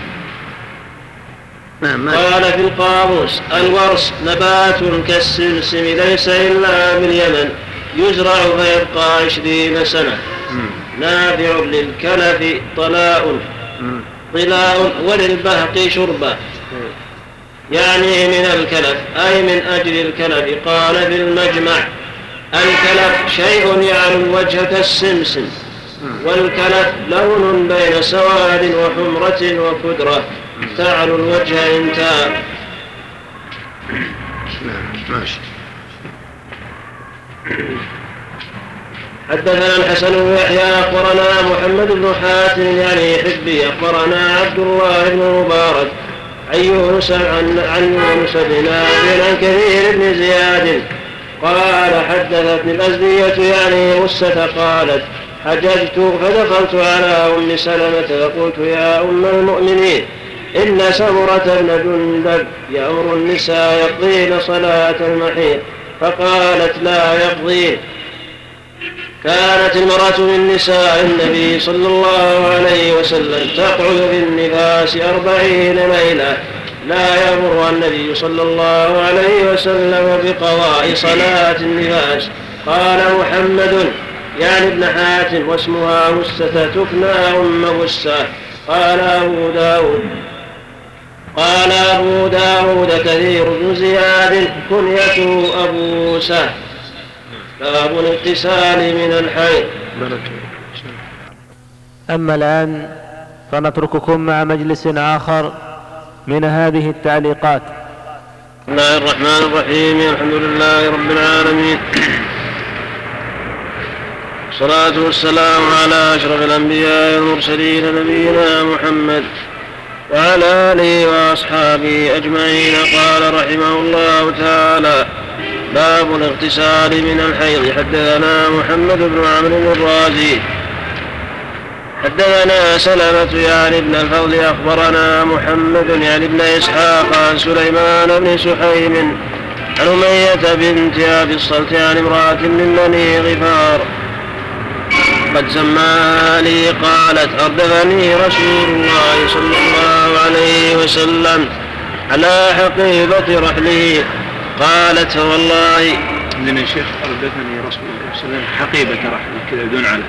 نعم. قال في القاموس الورس نبات كالسمسم ليس إلا باليمن يزرع فيبقى عشرين سنة. مم. نافع للكلف طلاء طلاء وللبهق شربة، يعني من الكلف أي من أجل الكلف. قال في المجمع الكلف شيء يعلو الوجه كالسمسم، والكلف لون بين سواد وحمرة وكدرة تعلو الوجه انتهى. نعم ماشي. حدثنا الحسن بن يحيى أخبرنا محمد بن حاتم يعني حبي أخبرنا عبد الله بن مبارك عن يونس عن عن يونس بن نافع عن كثير بن زياد قال حدثتني الأزدية يعني غسة قالت حججت فدخلت على أم سلمة فقلت يا أم المؤمنين إن سمرة بن جندب يأمر النساء يقضين صلاة المحيض فقالت لا يقضين. كانت المرأة من نساء النبي صلى الله عليه وسلم تقعد في النفاس أربعين ليلة لا يأمر النبي صلى الله عليه وسلم بقضاء صلاة النفاس. قال محمد يعني ابن حاتم واسمها غسة تكنى أم غسة. قال أبو داود قال أبو داود كثير بن زياد كنيته أبو سهل. باب الاغتسال من الحيض. أما الآن فنترككم مع مجلس آخر من هذه التعليقات. بسم الله الرحمن الرحيم. الحمد لله رب العالمين، والصلاة والسلام على أشرف الأنبياء والمرسلين نبينا محمد وعلى آله وأصحابه أجمعين. قال رحمه الله تعالى: باب الاغتسال من الحيض. حدثنا محمد بن عمرو الرازي حدثنا سلمة يعني ابن الفضل أخبرنا محمد يعني ابن إسحاق عن سليمان بن سحيم عن أمية بنت أبي الصلت عن امرأة من بني غفار قد سماها لي قالت: أردفني رسول الله صلى الله عليه وسلم على حقيبة رحله. قالت: والله عندنا يا شيخ أردفني رسول الله صلى الله عليه وسلم حقيبة رحله كذا بدون علم.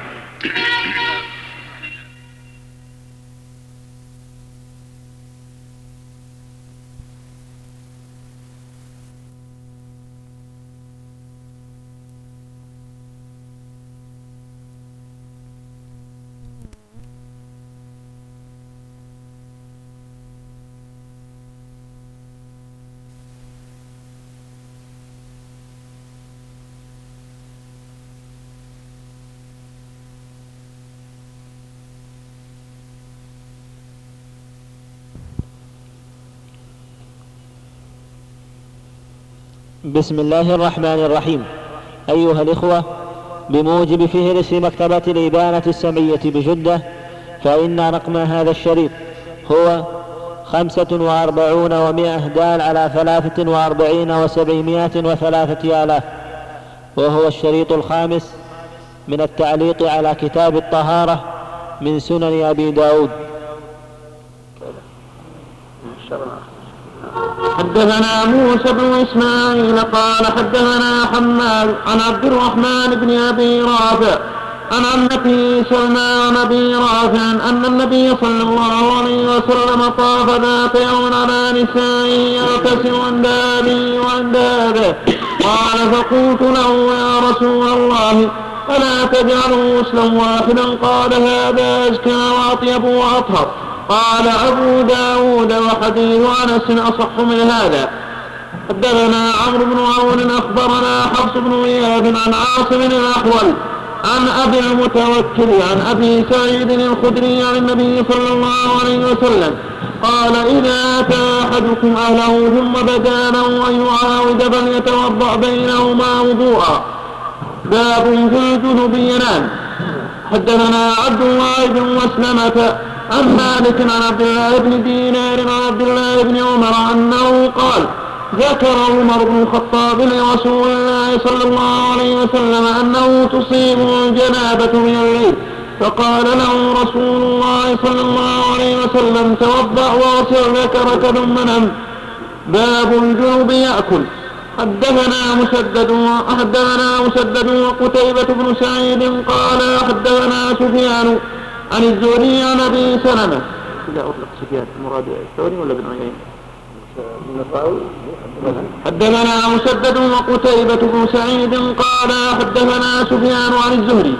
بسم الله الرحمن الرحيم. أيها الإخوة، بموجب فهرس مكتبة الإبانة السمعية بجدة فإن رقم هذا الشريط هو خمسة وأربعون ومائة دال على ثلاثة وأربعين وسبعمائة وثلاثة آلاف، وهو الشريط الخامس من التعليق على كتاب الطهارة من سنن أبي داود. حدثنا موسى بن إسماعيل قال حدثنا حماد عن عبد الرحمن بن أبي رافع عن عمته سلمى عن أبي رافع أن النبي صلى الله عليه وسلم طاف ذات يوم على نساء يغتسل عند أبي وعند أبيه. قال: فقلت له: يا رسول الله، فلا تجعلوا غسلا واحدا؟ قال: هذا أزكى وأطيب وأطهر. قال أبو داود: وحديث أنس أصح من هذا. حدثنا عمرو بن عون أخبرنا حفص بن غياث عن عاصم الأحول عن أبي المتوكل عن أبي سعيد الخدري عن النبي صلى الله عليه وسلم قال: إذا أتى أحدكم أهله ثم بدا له أن يعاود فليتوضأ بينهما وضوءا. باب في الجنب ينام. حدثنا عبد الله بن مسلمة عن مالك عن عبد الله بن دينار عن عبد الله بن عمر أنه قال: ذكر عمر بن الخطاب لرسول الله صلى الله عليه وسلم أنه تصيبه الجنابة من الليل، فقال له رسول الله صلى الله عليه وسلم: توضأ واغسل ذكرك ثم نم. باب الجنوب يأكل. حدثنا مسدد حدثنا مسدد وقتيبة بن سعيد قال حدثنا سفيان عن الزهري عن أبي سلمة. إذا أطلق سفيان المراد الثوري ولا ابن عيينة؟ حدثنا مسدد وقتيبة بن سعيد قال حدثنا سفيان عن الزهري.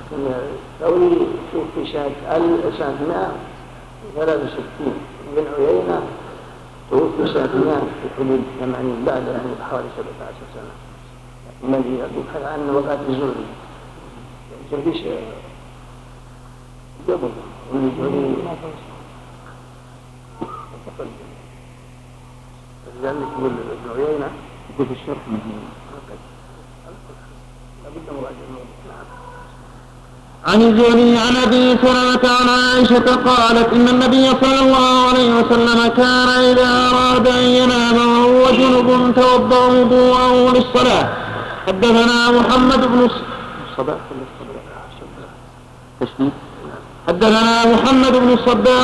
الثوري شوف في سنة مئة وثلاثة وستين بن عيينة توفي سنة مئة في حدود ثمانين بعد يعني بحوالي سبعة عشر سنة. الذي يبحث عن وقت الزهري يمكن فيش قبل والزهري لذلك يقول ابن عيينة يقول في الشرح عن الزهري عن ابي سلمة عن عائشة قالت ان النبي صلى الله عليه وسلم كان اذا اراد ان ينام وهو جنب توضا وضوءه للصلاة. حدثنا محمد بن الصباح حدثنا محمد بن الصباح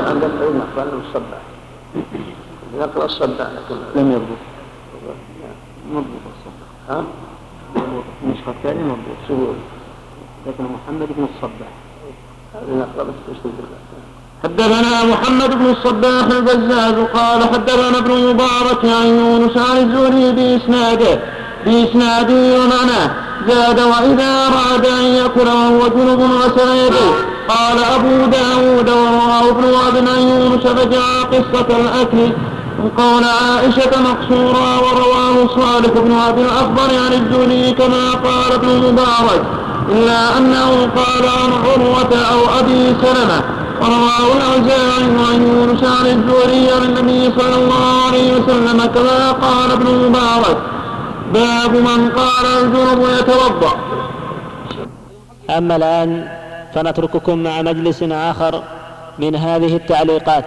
نقرأ الصباح لم يضبط مضبوط الصباح ها النسخة الثانية مضبوط سهول لكن محمد بن الصباح نقرأ حدثنا محمد بن الصباح البزاز قال حدثنا ابن مبارك عن يونس عن الزهري بإسناده بإسناده ومعناه زاد وإذا أراد أن يأكل وهو جنب غسل يده. قال أبو داود ورواه ابن وهب عن يونس فجاء قصة الأكل قول عائشة مقصورا ورواه صالح بن أبي الأخضر عن الزهري كما قال ابن مبارك إلا أنه قال عن عروة أو أبي سلمة ورواه الأوزاعي عن يونس عن الزهري عن النبي صلى الله عليه وسلم كما قال ابن مبارك باب من قال الجنب يتوضأ. أما الآن فنترككم مع مجلس آخر من هذه التعليقات.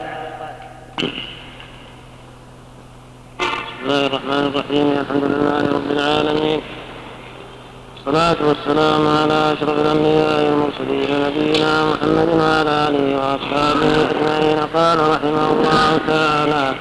بسم الله الرحمن الرحيم الحمد لله رب العالمين والصلاة والسلام على أشرف الأنبياء والمرسلين نبينا محمد وعلى آله وأصحابه أجمعين. قال رحمه الله تعالى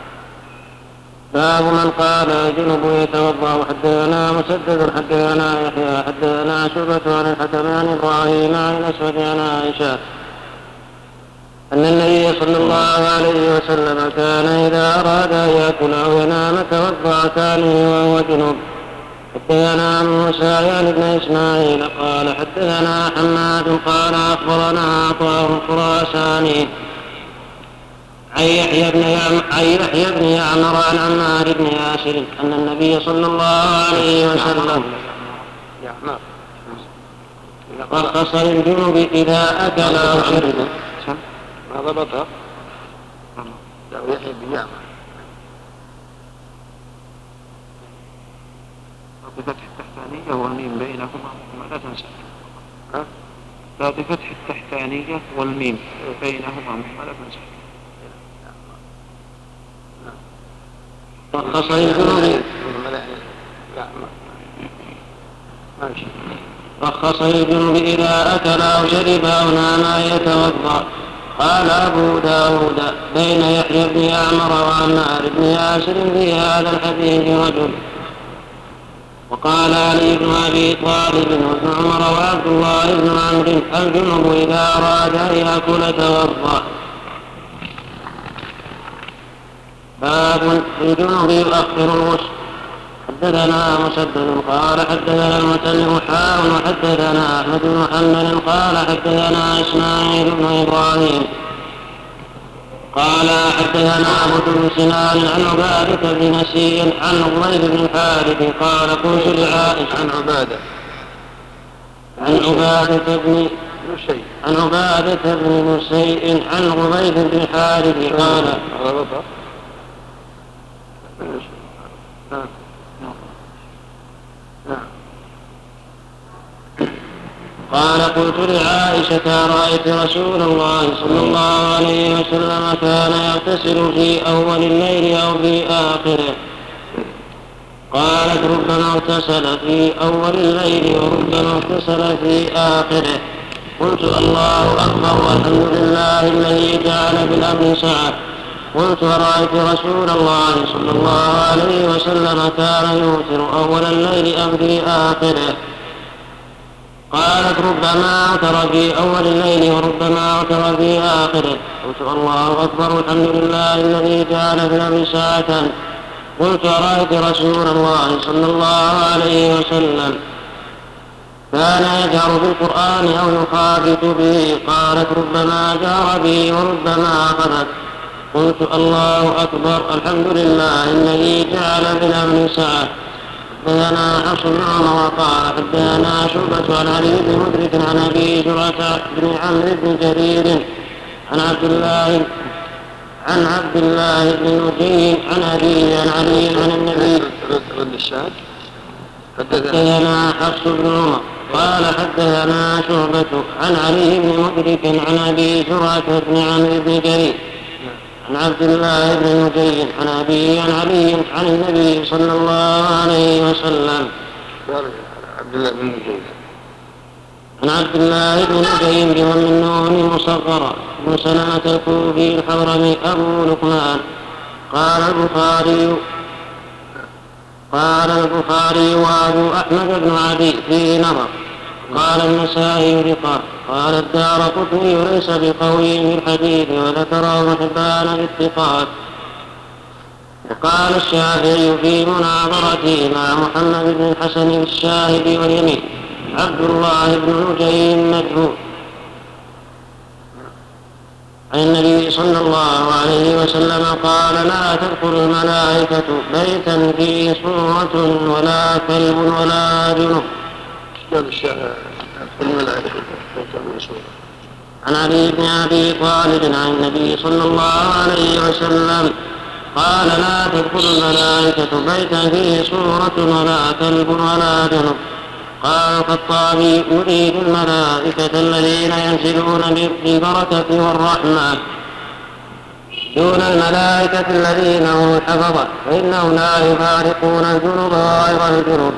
باب من قال الجنب يتوضأ. حدثنا مسدد حدثنا يحيى حدثنا شعبة عن الحكم عن إبراهيم عن الأسود عن عائشة أن النبي صلى الله عليه وسلم كان إذا أراد أن يأكل أو ينام توضأ كانه وهو جنب. حدثنا موسى يعني بن إسماعيل قال حدثنا حماد قال أخبرنا عطاء الخراساني عن يحيى بن عن يحيى بن يعمر عن عمار بن ياسر أن النبي صلى الله عليه وسلم رخص للجنب إذا أكل أو شرب. ما ضبطها لو يحيى بن يعمر بفتح التحتانية والميم بينهما لا تنسى لا بفتح التحتانية والميم بينهما لا تنسى. رخص للجنب رخص للجنب إذا أكل أو شرب أو نام يتوضأ. قال أبو داود بين يحيى بن يعمر وعمار بن ياسر في هذا الحديث رجل. وقال علي بن أبي طالب وابن عمر وعبد الله بن عمرو الجنب إذا أراد أن يأكل توضأ. باب الجنب يؤخر الغسل. حدثنا مسدد قال حدثنا المتلم حاء وحدثنا أحمد بن محمد قال حدثنا إسماعيل بن إبراهيم قال حدثنا أبو بن سنان عن عبادة بن نسي عن عبيد بن الحارث قال قلت لعائشة عن عبادة عن عبادة بن عن عبادة بن نسي عن عبيد بن الحارث قال قال قلت لعائشة رأيت رسول الله صلى الله عليه وسلم كان يغتسل في أول الليل أو في آخره. قالت ربما اغتسل في أول الليل وربما اغتسل في آخره. قلت الله أكبر والحمد لله الذي جعل بالأمر سعة. قلت رأيت رسول الله صلى الله عليه وسلم كان يوتر أول الليل أم في آخره. قالت ربما أوتر في أول الليل وربما أوتر في آخره. قلت الله أكبر والحمد لله الذي جعل في الأمر ساعة. قلت رأيت رسول الله صلى الله عليه وسلم كان يجهر بالقرآن أو يخافت به. قالت ربما جهر به وربما خفت. قلت الله أكبر، الحمد لله الذي جعل بالأمر ساعة. حدثنا حفص بن عمر وقال حدثنا شعبة عن علي بن مدرك عن أبي زرعة بن عمرو بن جرير عن عبد الله عن عبد الله بن نجي عن أبي عن علي عن النبي. حدثنا حفص بن عمر قال حدثنا شعبة عن علي بن مدرك عن أبي زرعة بن عمرو بن جرير عن عبد الله بن نجي عن أبي عن علي عن النبي صلى الله عليه وسلم. عبد الله بن نجي عن عبد الله بن نجي بضم النون مصغرة بن سلمة الكوفي الحضرمي أبو لقمان. قال البخاري قال البخاري وأبو أحمد بن عدي فيه نظر. قال النسائي ثقة. قال الدارقطني ليس بقوي في الحديث وذكره ابن حبان بالثقات. وقال الشافعي في مناظرته مع محمد بن الحسن بالشاهد واليمين عبد الله بن نجي مجهول عن النبي صلى الله عليه وسلم قال لا تدخل الملائكة بيتا فيه صورة ولا كلب ولا جنب. عن علي بن أبي طالب عن النبي صلى الله عليه وسلم قال لا تدخل الملائكة بيتا فيه صورة ولا كلب ولا جنب. قال الخطابي يريد الملائكة الذين ينزلون بالبركة والرحمة دون الملائكة الذين هم الحفظة فإنهم لا يفارقون الجنوب غير الجنوب.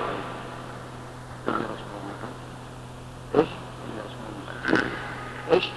ايش؟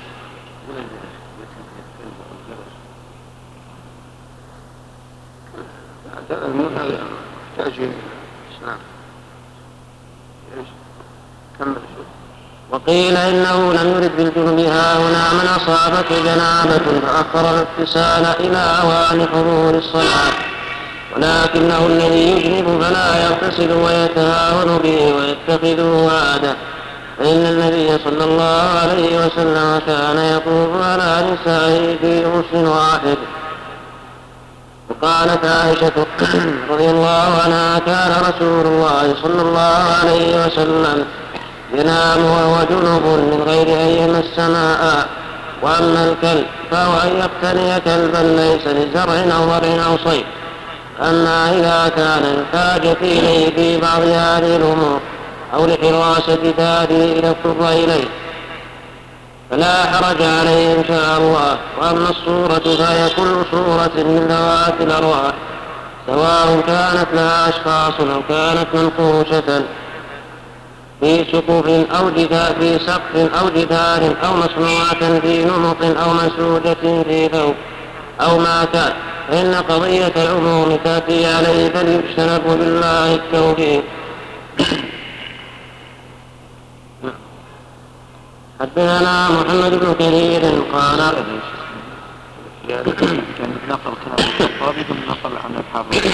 هذا المنهج تأجيل الإسلام. ايش؟ كمل شوف. وقيل إنه لم يرد بالجنوب ها هنا من أصابته جنابة فأخر الاغتسال إلى أوان حضور الصلاة، ولكنه الذي يجنب فلا يغتسل ويتهاون به ويتخذه عادة، فإن النبي صلى الله عليه وسلم كان يطوف على نسائه في غسل واحد. وقالت عائشة رضي الله عنها كان رسول الله صلى الله عليه وسلم ينام وهو جنب من غير أن يمس ماء. وأما الكلب فهو أن يقتني كلبا ليس لزرع أو ضرع أو صيد. أما إذا كان الحاجة إليه في بعض هذه الأمور أو لحراسة داره ليضطر إليه فلا حرج عليه إن شاء الله. وأما الصورة فهي كل صورة من ذوات الأرواح سواء كانت لها أشخاص أو كانت منقوشة في سقف أو جدار في سقف أو جدار أو مصنوعة في نمط أو منسوجة في ثوب أو ما كان، فإن قضية العموم تأتي عليه فليجتنب بالله التوفيق. حدثنا محمد بن كثير قال كان نقل كلام الخطابي ثم نقل عن الحافظ.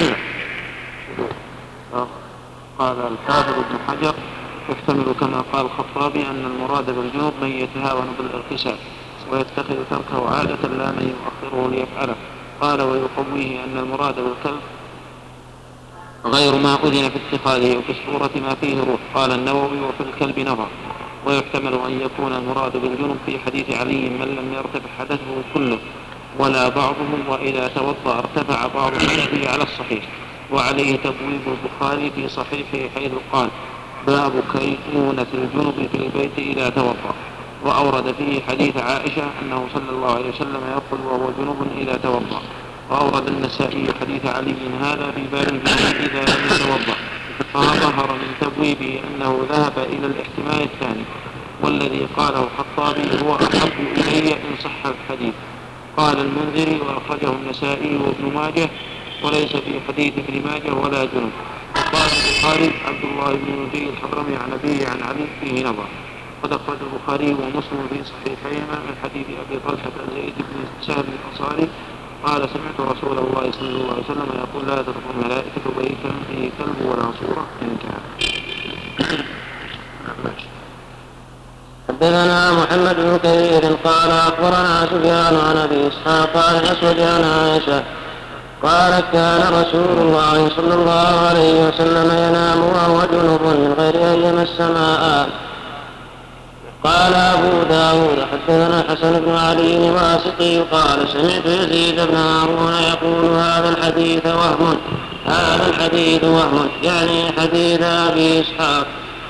قال الحافظ ابن حجر يحتمل كما قال الخطابي أن المراد بالجنوب من يتهاون بالاغتسال ويتخذ تركه عادة لا من يؤخره ليفعله. قال ويقويه أن المراد بالكلب غير ما أذن في اتخاذه وفي الصورة ما فيه روح. قال النووي وفي الكلب نظر. ويحتمل أن يكون المراد بالجنوب في حديث علي من لم يرتفع حدثه كله ولا بعضه وإذا توضأ ارتفع بعض حدثه على الصحيح. وعليه تبويب البخاري في صحيحه حيث قال باب كينونة الجنب في البيت إذا توضأ، وأورد فيه حديث عائشة أنه صلى الله عليه وسلم يقول وهو جنب إذا توضأ. وأورد النسائي حديث علي هذا في باب الجنب إذا لم يتوضأ، فظهر من تبويبه أنه ذهب إلى الاحتمال الثاني، والذي قاله الخطابي هو أحب إلي إن صح الحديث. قال المنذري وأخرجه النسائي وابن ماجه وليس في حديث ابن ماجه ولا جنب. قال البخاري عبد الله بن نجي الحضرمي عن أبيه عن علي فيه نظر. قد أخرج البخاري ومسلم في صحيحيهما من حديث أبي طلحة بن زيد بن سهل الأنصاري قال سمعت رسول الله صلى الله عليه وسلم يقول لا تدخل الملائكة بيتا فيه كلب ولا صورة. انتهى. حدثنا محمد بن كثير قال أخبرنا سفيان عن أبي إسحاق عن الأسود عن عائشة قالت كان رسول الله صلى الله عليه وسلم ينام وهو جنب من غير أن يمس ماء. قال أبو داود حدثنا الحسن بن علي الواسطي قال سمعت يزيد بن هارون يقول هذا الحديث وهم هذا الحديث وهم يعني حديث أبي إسحاق.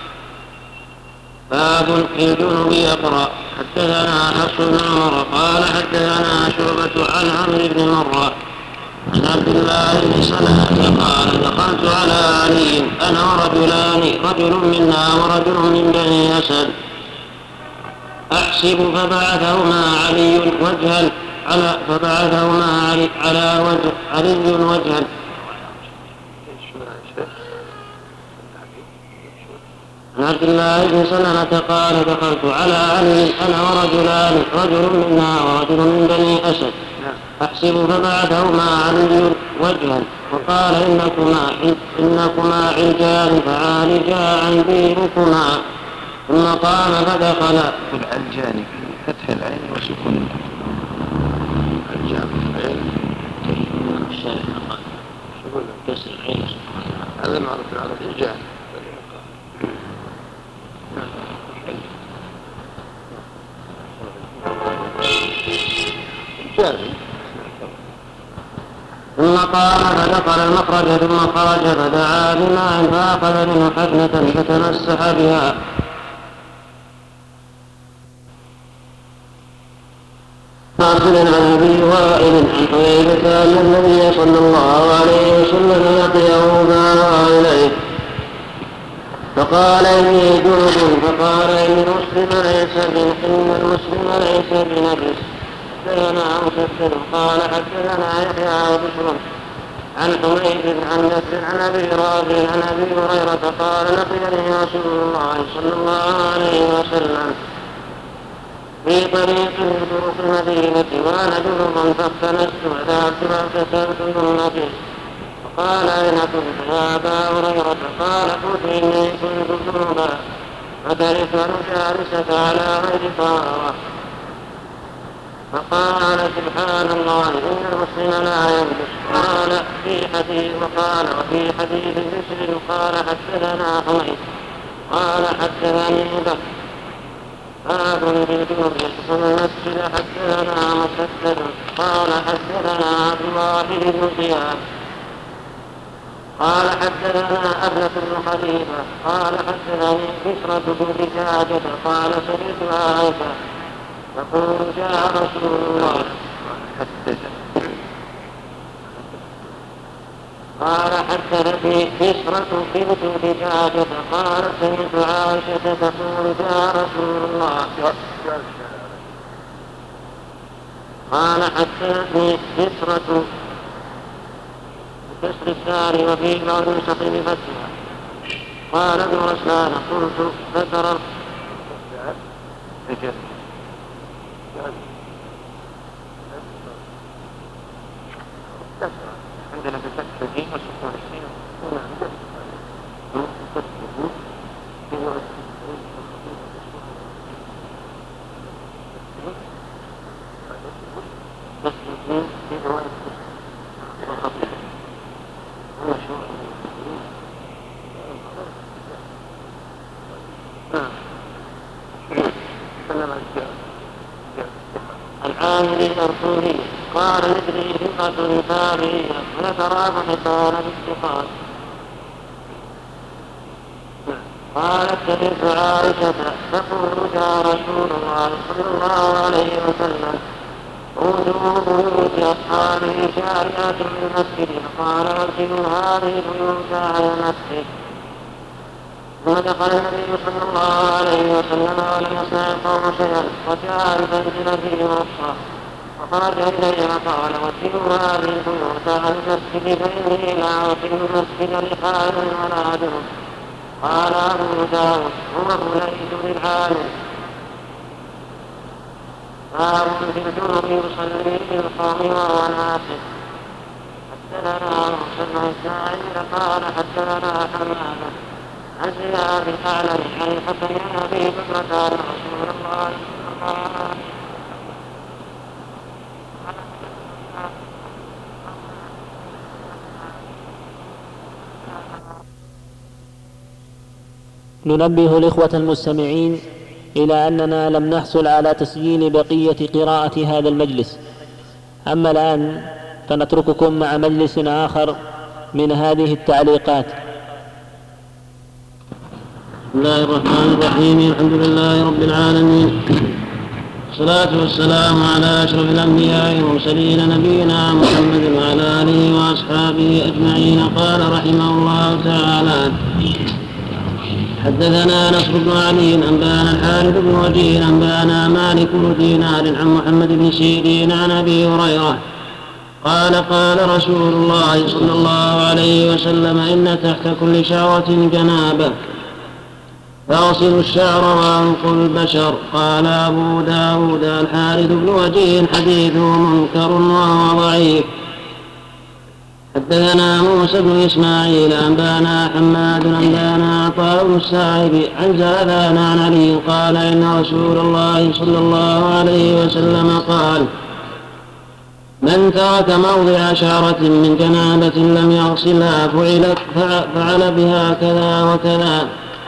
باب في الجنوب يقرأ. حدثنا حفص بن عمر قال حدثنا شعبة عن عمرو بن مرة عن عبد الله بن سلمة قال دخلت على علي أنا ورجلان رجل منا ورجل من بني أسد أحسب فبعثهما علي وجها على فبعثهما علي على وجه علي وجها عن عبد الله بن سلمة قال دخلت على علي أنا ورجلان رجل منا ورجل من بني أسد أحسب فبعثهما علي وجها وقال إنكما إنكما عجان فعالجا عن دينكما ثم قام فدخل. العلجان فتح العين وسكون العلجان كسر العين هذا معروف العرب العلجان. ثم قام فدخل المخرج ثم خرج فدعا بماء فأخذ منه حفنة فتمسح بها. ناصر عن أبي وائل عن حذيفة أن النبي صلى الله عليه وسلم لقيه فأوى إليه فقال إني جنب فقال إن المسلم ليس إن المسلم ليس بنجس. حدثنا مسدد قال حدثنا يحيى وبشر عن حميد عن نصر عن أبي رافع عن أبي هريرة قال لقيني رسول الله صلى الله عليه وسلم في طريق من طرق المدينة وأنا جنب فاختنست وذهبت فاغتسلت ثم جئت فقال أين كنت يا أبا هريرة؟ قال قلت إني كنت جنبا فكرهت أن أجالسك على غير طهارة. فقال سبحان الله إن المسلم لا ينجس. قال في حديث وقال وفي حديث بشر قال حدثنا حميد قال حدثني بكر باب في الجنوب يدخل المسجد. حدثنا مسدد قال حدثنا عبد الله بن زياد قال حدثنا أبلة بن خليفة قال حدثني بشرة بن دجاجة قال سمعت عائشة يقول جاء رسول الله قال حدثني بشرة بنت دجاجة قال سمعت عائشة تقول جاء رسول الله قال حدثني بشرة بكسر الدار وفي بعض النسخ بفتحها. قال ابن رسلان قلت ذكر عندنا بفتح الجيم وسكون السين بس الجيم في رواية وخطيئة العامل الأرسولي قال ندري ثقة تابعية ونتراه حصان بالثقات. قالت سمعت عائشة تقول جاء رسول الله صلى الله عليه وسلم وجوه بيوت أصحابه شارعات من المسجد فقال ارسلوا هذه البيوت على المسجد. ثم دخل النبي صلى الله عليه وسلم ولم يصنع القوم شيئا وجاء الفجر فيه رخصة فخرج إليها قال وسلوا هذه البيوت على المسجد فإني لا أوصل المسجد لحال ولا جنب. قال أبو داود هو بليد للعالم. باب في الجنب يصلي بالقوم وهو ناسك. حدثنا موسى بن اسماعيل قال حدثنا حماد عن زياد الأعلم عن الحسن بن أبي بكرة أن رسول الله صلى الله عليه وسلم ننبه الإخوة المستمعين إلى أننا لم نحصل على تسجيل بقية قراءة هذا المجلس. أما الآن فنترككم مع مجلس آخر من هذه التعليقات. بسم الله الرحمن الرحيم. الحمد لله رب العالمين، والصلاة والسلام على أشرف الأنبياء والمرسلين نبينا محمد وعلى آله وأصحابه أجمعين. قال رحمه الله تعالى: حدثنا نصر بن علي أنبانا الحارث بن وجيه أنبانا مالك بن دينار عن محمد بن سيرين عن أبي هريرة قال قال رسول الله صلى الله عليه وسلم: إن تحت كل شعرة جنابة فاغسلوا الشعر وانقوا البشر. قال أبو داود: الحارث بن وجيه حديثه منكر وهو ضعيف. حدثنا موسى بن إسماعيل أنبانا حماد أنبانا عطاء بن السائب عن زاذان عن علي قال: إن رسول الله صلى الله عليه وسلم قال: من ترك موضع شعرة من جنابة لم يغسلها فعل بها كذا وكذا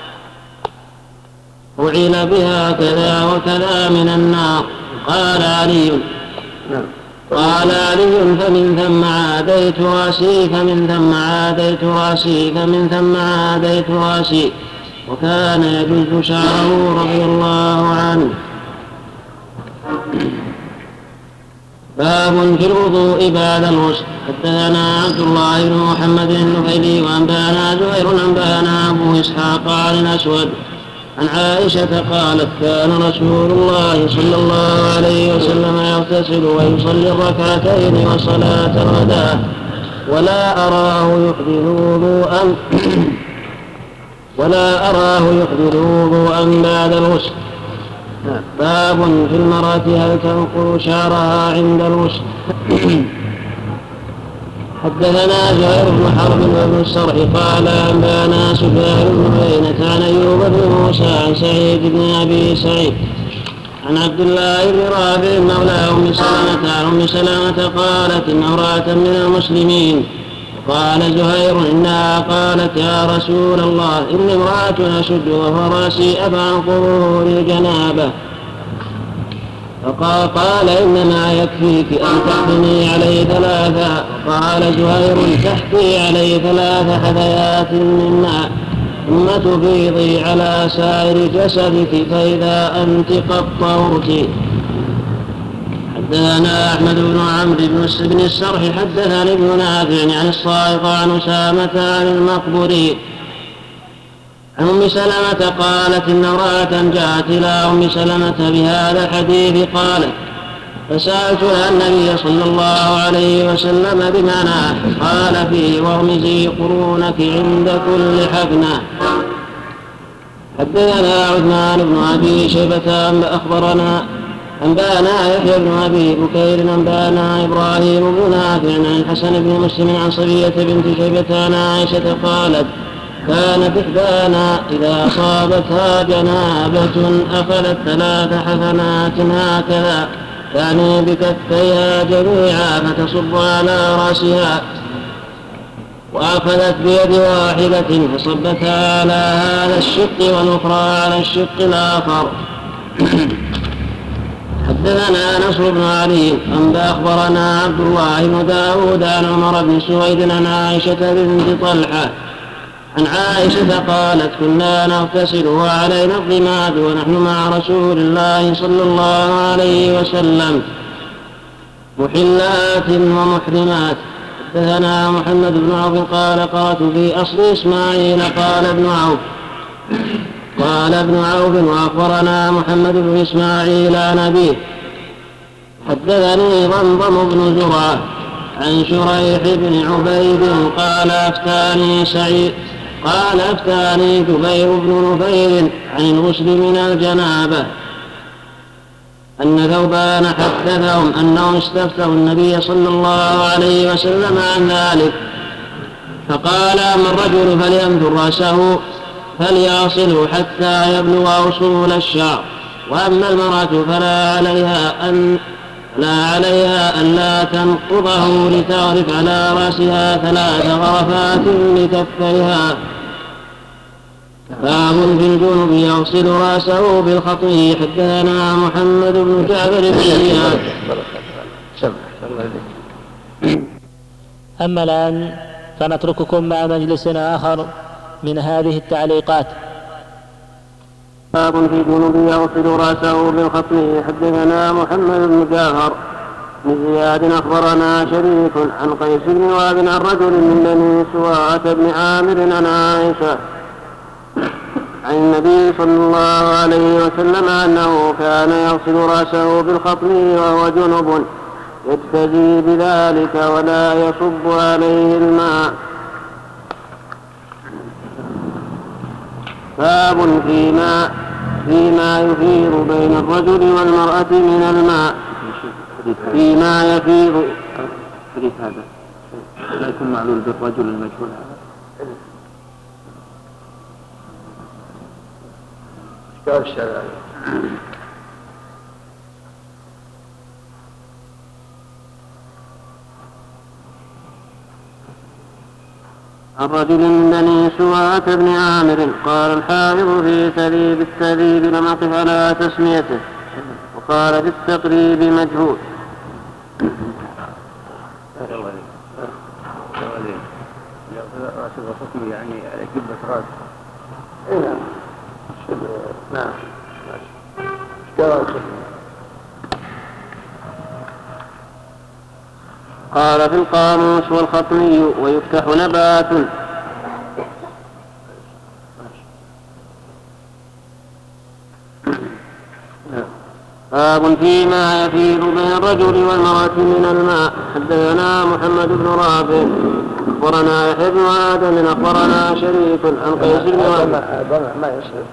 فعل بها كذا وكذا من النار. قال علي قال علي: فمن ثم عاديت راسي فمن ثم عاديت راسي فمن ثم عاديت راسي. وكان يجز شعره رضي الله عنه. باب في الوضوء بعد الغسل. حدثنا عبد الله بن محمد النفيلي وأنبانا زهير أنبانا أبو إسحاق عن الأسود عن عائشة قالت: كان رسول الله صلى الله عليه وسلم يغتسل ويصلي الركعتين وصلاة الغداء ولا أراه يحدث وضوءا ولا أراه يحدث وضوءا بعد الغسل. باب في المرأة هل تنقر شعرها عند الغسل. حدثنا زهير بن حرب وابن السرح قال أنبانا سفيان بن عيينة عن أيوب بن موسى عن سعيد بن أبي سعيد عن عبد الله بن رافع مولى أم سلمة عن أم سلمة قالت: إن امرأة من المسلمين. قال زهير: إنها قالت: يا رسول الله إني امرأة أشد وفراسي أفأنقره للجنابة. فقال قال: إنما يكفيك أن تحثني عليه ثلاثا. قال زهير: تحثي عليه ثلاث حثيات من ماء ثم تفيضي على سائر جسدك فإذا أنت قد طهرت. حدثنا أحمد بن عمرو بن السرح حدثني ابن نافع عن الصائغ عن أسامة عن المقبوري عن أم سلمة قالت: إن امرأة جاءت إلى أم سلمة بهذا الحديث قالت: فسألتها النبي صلى الله عليه وسلم بمعناه قال فيه: واغمزي قرونك عند كل حفنة. حدثنا عثمان بن أبي شيبة أخبرنا أنبانا يحيى بن أبي بكير أنبانا إبراهيم بن نافع عن الحسن بن مسلم عن صفية بنت شيبة عن عائشة قالت: كانت إحدانا إذا أصابتها جنابة أخذت ثلاث حفنات هكذا يعني بكفيها جميعا فتصب على رأسها، وأخذت بيد واحدة فصبتها على هذا الشق والأخرى على الشق الآخر. حدثنا نصر بن علي أنبأ أخبرنا عبد الله بن داود عن عمر بن سويد عن عائشة بنت طلحة عن عائشة قالت: كنا نغتسل وعلينا الضماد ونحن مع رسول الله صلى الله عليه وسلم محلات ومحرمات. حدثنا محمد بن عوف قال: قرأت في أصل إسماعيل. قال ابن عوف قال ابن عوف وأخبرنا محمد بن إسماعيل عن أبيه حدثني ضمضم بن زرعة عن شريح بن عبيد قال: أفتاني سعيد قال أفتاني جبير بن نفير عن الغسل من الجنابة أن ثوبان حدثهم أنهم استفتوا النبي صلى الله عليه وسلم عن ذلك، فقال: أما الرجل فلينثر رأسه فليصله حتى يبلغ أصول الشعر. وأما المرأة فلا عليها أن لا عليها أن لا تنقضه لتغرف على رأسها ثلاث غرفات لكفيها. باب في الجنب يغسل رأسه بالخطيب. حدثنا محمد بن جعفر بن زياد. أما الآن فنترككم مع مجلس آخر من هذه التعليقات. باب في الجنب يغسل رأسه بالخطيب. حدثنا محمد بن جعفر بن زياد أخبرنا شريك عن قيس بن وهب عن رجل من بني سواعة بن عامر عن عائشة عن النبي صلى الله عليه وسلم أنه كان يغسل رأسه بالخطب وهو جنب يجتزي بذلك ولا يصب عليه الماء. باب فيما فيما يفيض بين الرجل والمرأة من الماء. فيما يفيض حديث هذا لا يكون معلول بالرجل المجهول هذا. عن رجل من بني سواعة بن عامر قال الحافظ في تريب التريب لم أقف على تسميته، وقال في التقريب مجهول. يعني جبة راس. نعم. قال في القاموس والخطمي ويفتح نبات. باب فيما يفيض بين الرجل والمرأة من الماء. حدثنا محمد بن رافع أخبرنا يحيى بن آدم أخبرنا شريك عن قيس بن وهب ما يصير.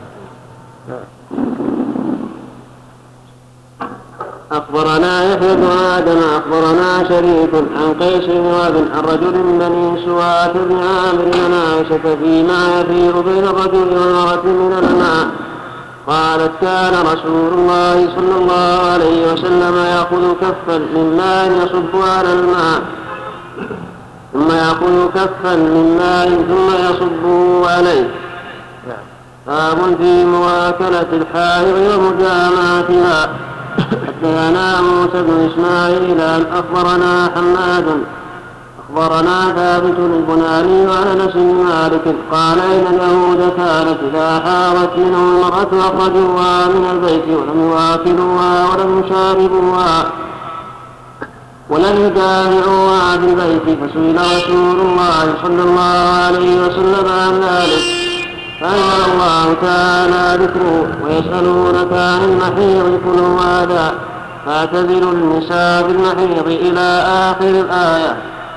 أخبرنا يحيى بن آدم أخبرنا شريك عن قيس بن وهب عن رجل من بني سواعة بن عامر عن عائشة فيما يفيض بين الرجل والمرأة من الماء. قالت كان رسول الله صلى الله عليه وسلم يأخذ كفا من ماء يصب على الماء ثم يأخذ كفا من ماء ثم يصبه عليه. باب في مواكلة الحائض ومجامعتها. حدثنا موسى بن إسماعيل أخبرنا حماد أخبرنا ثابت البناني عن أنس بن مالك قال إن اليهود كانت إذا حاضت منهم المرأة أخرجوها من البيت ولم يواكلوها ولم يشاربوها ولم يجامعوها في البيت. فسئل رسول الله صلى الله عليه وسلم عن ذلك فأنزل الله تعالى ذكره ويسألونك عن المحيض قل هو أذى فاعتزلوا النساء في المحيض إلى آخر الآية.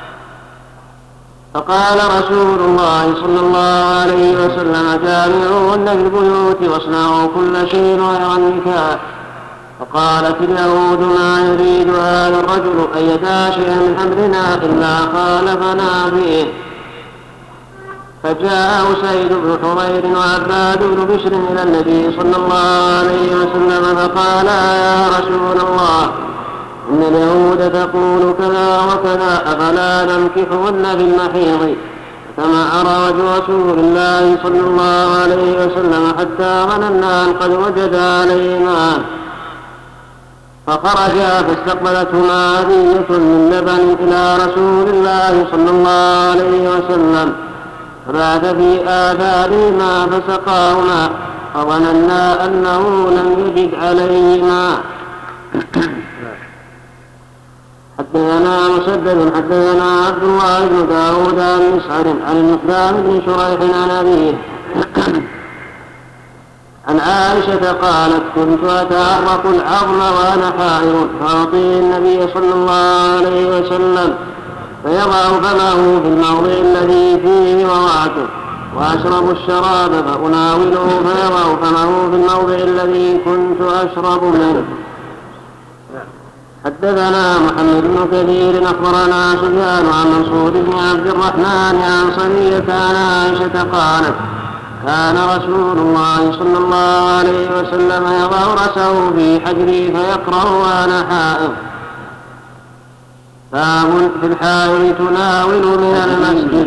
فقال رسول الله صلى الله عليه وسلم جامعوهن في البيوت واصنعوا كل شيء غير النكاح. فقالت اليهود ما يريد هذا الرجل أن يدع شيئا من أمرنا إلا خالفنا فيه. فجاء سيد بن حضير وعباد بن بشر إلى النبي صلى الله عليه وسلم فقال يا رسول الله إن اليهود تقول كذا وكذا أفلا ننكحهن في المحيض كما أرى وجه رسول الله صلى الله عليه وسلم حتى ظننا أن قد وجد عليهما. فخرجا فاستقبلتهما هدية من لبن إلى رسول الله صلى الله عليه وسلم فبعث في آثارهما فسقاهما فظننا أنه لم يجد عليهما. حدثنا مسدد حدثنا عبد الله بن داود عن مسعر عن المقدام بن شريح عن أبيه عن عائشة قالت كنت أتعرق العظم وأنا حائض فأعطي النبي صلى الله عليه وسلم فيضع فمه في الموضع الذي فيه وضعته وأشرب الشراب فأناوله فيضع فمه في الموضع الذي كنت أشرب منه. حدثنا محمد بن كثير أخبرنا سفيان عن منصور بن عبد الرحمن عن صفية عن عائشة قالت كان رسول الله صلى الله عليه وسلم يضع رأسه في حجري فيقرأ وأنا حائض. باب في الحائض تناول من المسجد.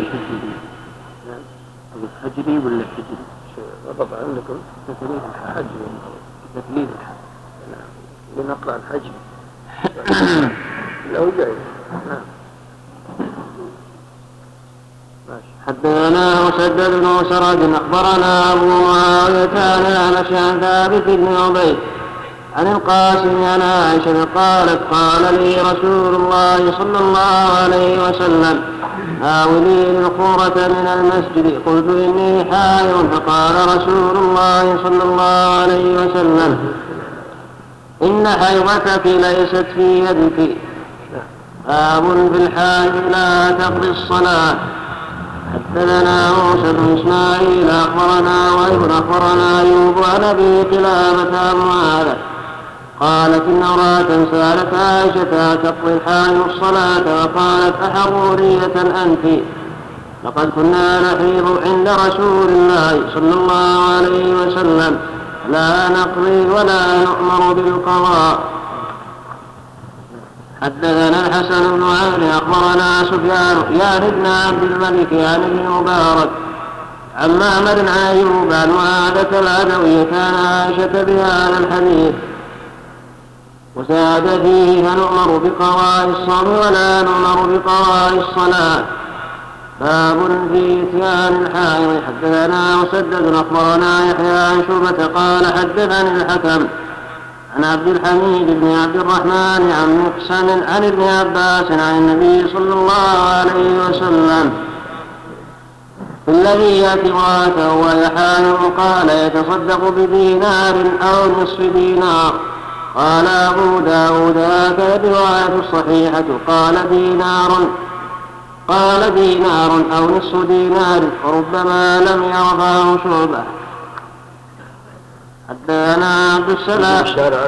حجري ولا حجري؟ ضبط عندكم تثليث الحجر تثليث الحجر لنقرأ الحجر لو جاي. نعم. حدثنا مسدد بن سرد أخبرنا أبو معاوية عن الأعمش عن ثابت بن عبيد عن القاسم عن عائشة قالت قال لي رسول الله صلى الله عليه وسلم ناولي الخورة من المسجد. قلت إني حائض. فقال رسول الله صلى الله عليه وسلم إن حيضتك ليست في يدك. باب في الحائض لا تقضي الصلاة. حدثنا موسى بن إسماعيل أخبرنا وابن أخبرنا أيوب عن أبي قلابة معاذ قالت إن امرأة سألت عائشة تقضي الحائض الصلاة وقالت أحرورية أنت؟ لقد كنا نحيض عند رسول الله صلى الله عليه وسلم لا نقضي ولا نؤمر بالقضاء. حدثنا الحسن بن عمرو أخبرنا سفيان يعني ابن عبد الملك عن ابن المبارك عن معمر عن أيوب عن معاذة العدوية كان عائشة بهذا الحديث وزاد فيه فنؤمر بقضاء الصوم ولا نؤمر بقضاء الصلاة. باب في إتيان الحائض. حدثنا مسدد أخبرنا يحيى عن شعبة قال حدثني الحكم عن عبد الحميد بن عبد الرحمن عن مقسم عن ابن عباس عن النبي صلى الله عليه وسلم الذي يأتي امرأته وهي حائض قال يتصدق بدينار أو نصف دينار. قال أبو داود هكذا الرواية الصحيحة قال دينار قال دينار أو نصف دينار وربما لم يرفعه شعبة. حدثنا عبد السلام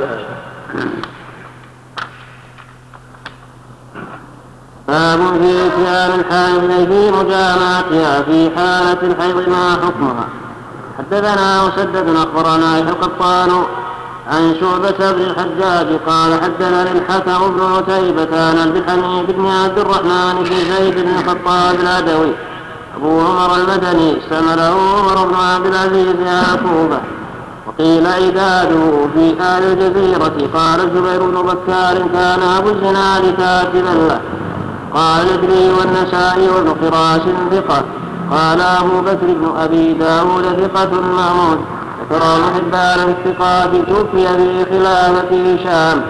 باب في إتيان الحائض في مجامعتها في حالة الحيض ما حكمها. حدثنا مسدد أخبرنا يحيى القطان عن شعبة بن الحجاج قال حدثنا الحكم بن عتيبة عن عبد الحميد بن عبد الرحمن بن زيد بن الخطاب العدوي أبو عمر المدني استعمله عمر بن عبد العزيز يعقوبة وقيل عداده في آل الجزيرة. قال الزبير بن بكار كان أبو الزناد كاتبا له. قال الإدري والنسائي وابن فراس ثقة. قال أبو بكر بن أبي داود ثقة مأمون. ذكر ابن حبان الثقات توفي في خلافة هشام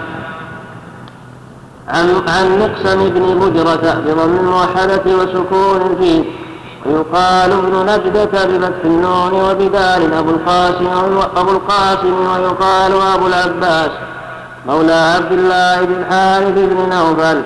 عن عن مقسم بن بجرة بضم الموحدة وسكون فيه ويقال ابن نجدة بفتح النون وبدال أبو القاسم أبو القاسم ويقال أبو العباس مولى عبد الله بن الحارث بن نوفل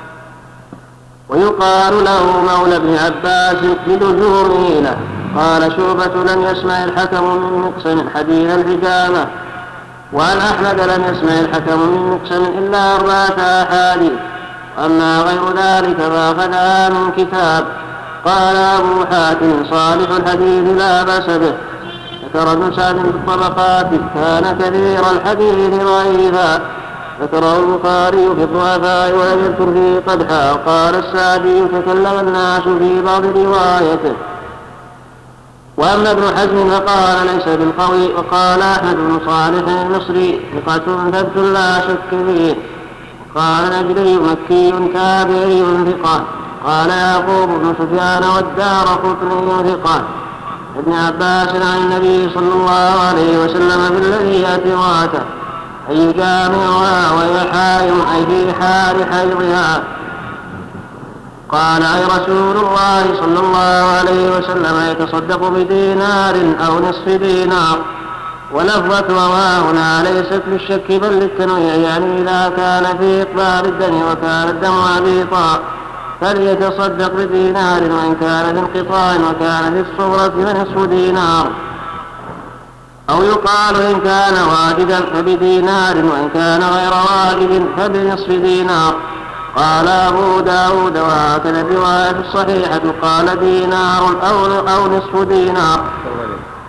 ويقال له مولى ابن عباس بلزومه له. قال شعبة لم يسمع الحكم من مقسم حديث الحجامة وعن أحمد لم يسمع الحكم من مقسم إلا أربعة أحاديث وأما غير ذلك فأخذها من كتاب. قال أبو حاتم صالح الحديث لا بأس به. ذكر ابن سعد في الطبقات كان كثير الحديث ضعيفا. ذكره البخاري في الضعفاء ولم يذكر فيه قدحا. قال السعدي تكلم الناس في بعض روايته. وأما ابن حزم فقال ليس بالقوي. وقال أحمد بن صالح المصري ثقة ثبت لا شك فيه. قال نجري مكي تابعي ثقة. قال يعقوب بن سفيان والدارقطني ثقة. ابن عباس عن النبي صلى الله عليه وسلم بالذي يأتي امرأته أن يجامعها وهي حائض أي في حال حيضها. قال أي رسول الله صلى الله عليه وسلم يتصدق بدينار أو نصف دينار. ولفظة وما هنا ليست للشك بل للتنويع يعني إذا كان في إقبال الدم وكان الدم عبيطا فليتصدق بدينار وإن كان في انقطاع وكان في الصورة فنصف دينار. أو يقال إن كان واجدا فبدينار وإن كان غير واجد فبنصف دينار. قال أبو داود وهكذا الرواية الصحيحة قال دينار أو, أو نصف دينار.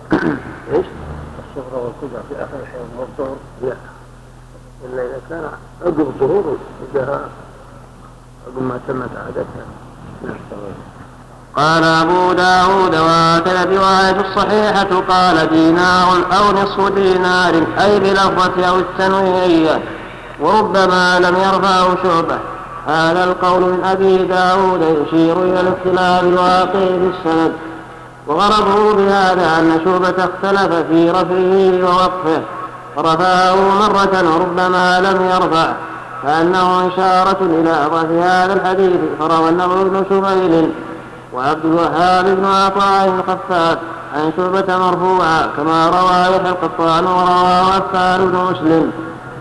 ايش؟ الصغرى والكبرى في اخر الحيض والطهر؟ لا، الا اذا كان عقب الظهور وجاء عقب ما تمت عادتها. قال أبو داود وهكذا الرواية الصحيحة قال دينار أو نصف دينار أي بلفظة أو التنويعية، وربما لم يرفعه شعبة. هذا القول من أبي داود يشير إلى الاختلاف الواقع في السند، وغرضه بهذا أن شعبة اختلف في رفعه ووقفه، فرفعه مرة وربما لم يرفع، كأنه إشارة إلى ضعف هذا الحديث. فروى النضر بن شميل وعبد الوهاب بن عطاء الخفاف عن شعبة مرفوعا كما روى يحيى القطان ورواه عفان بن مسلم،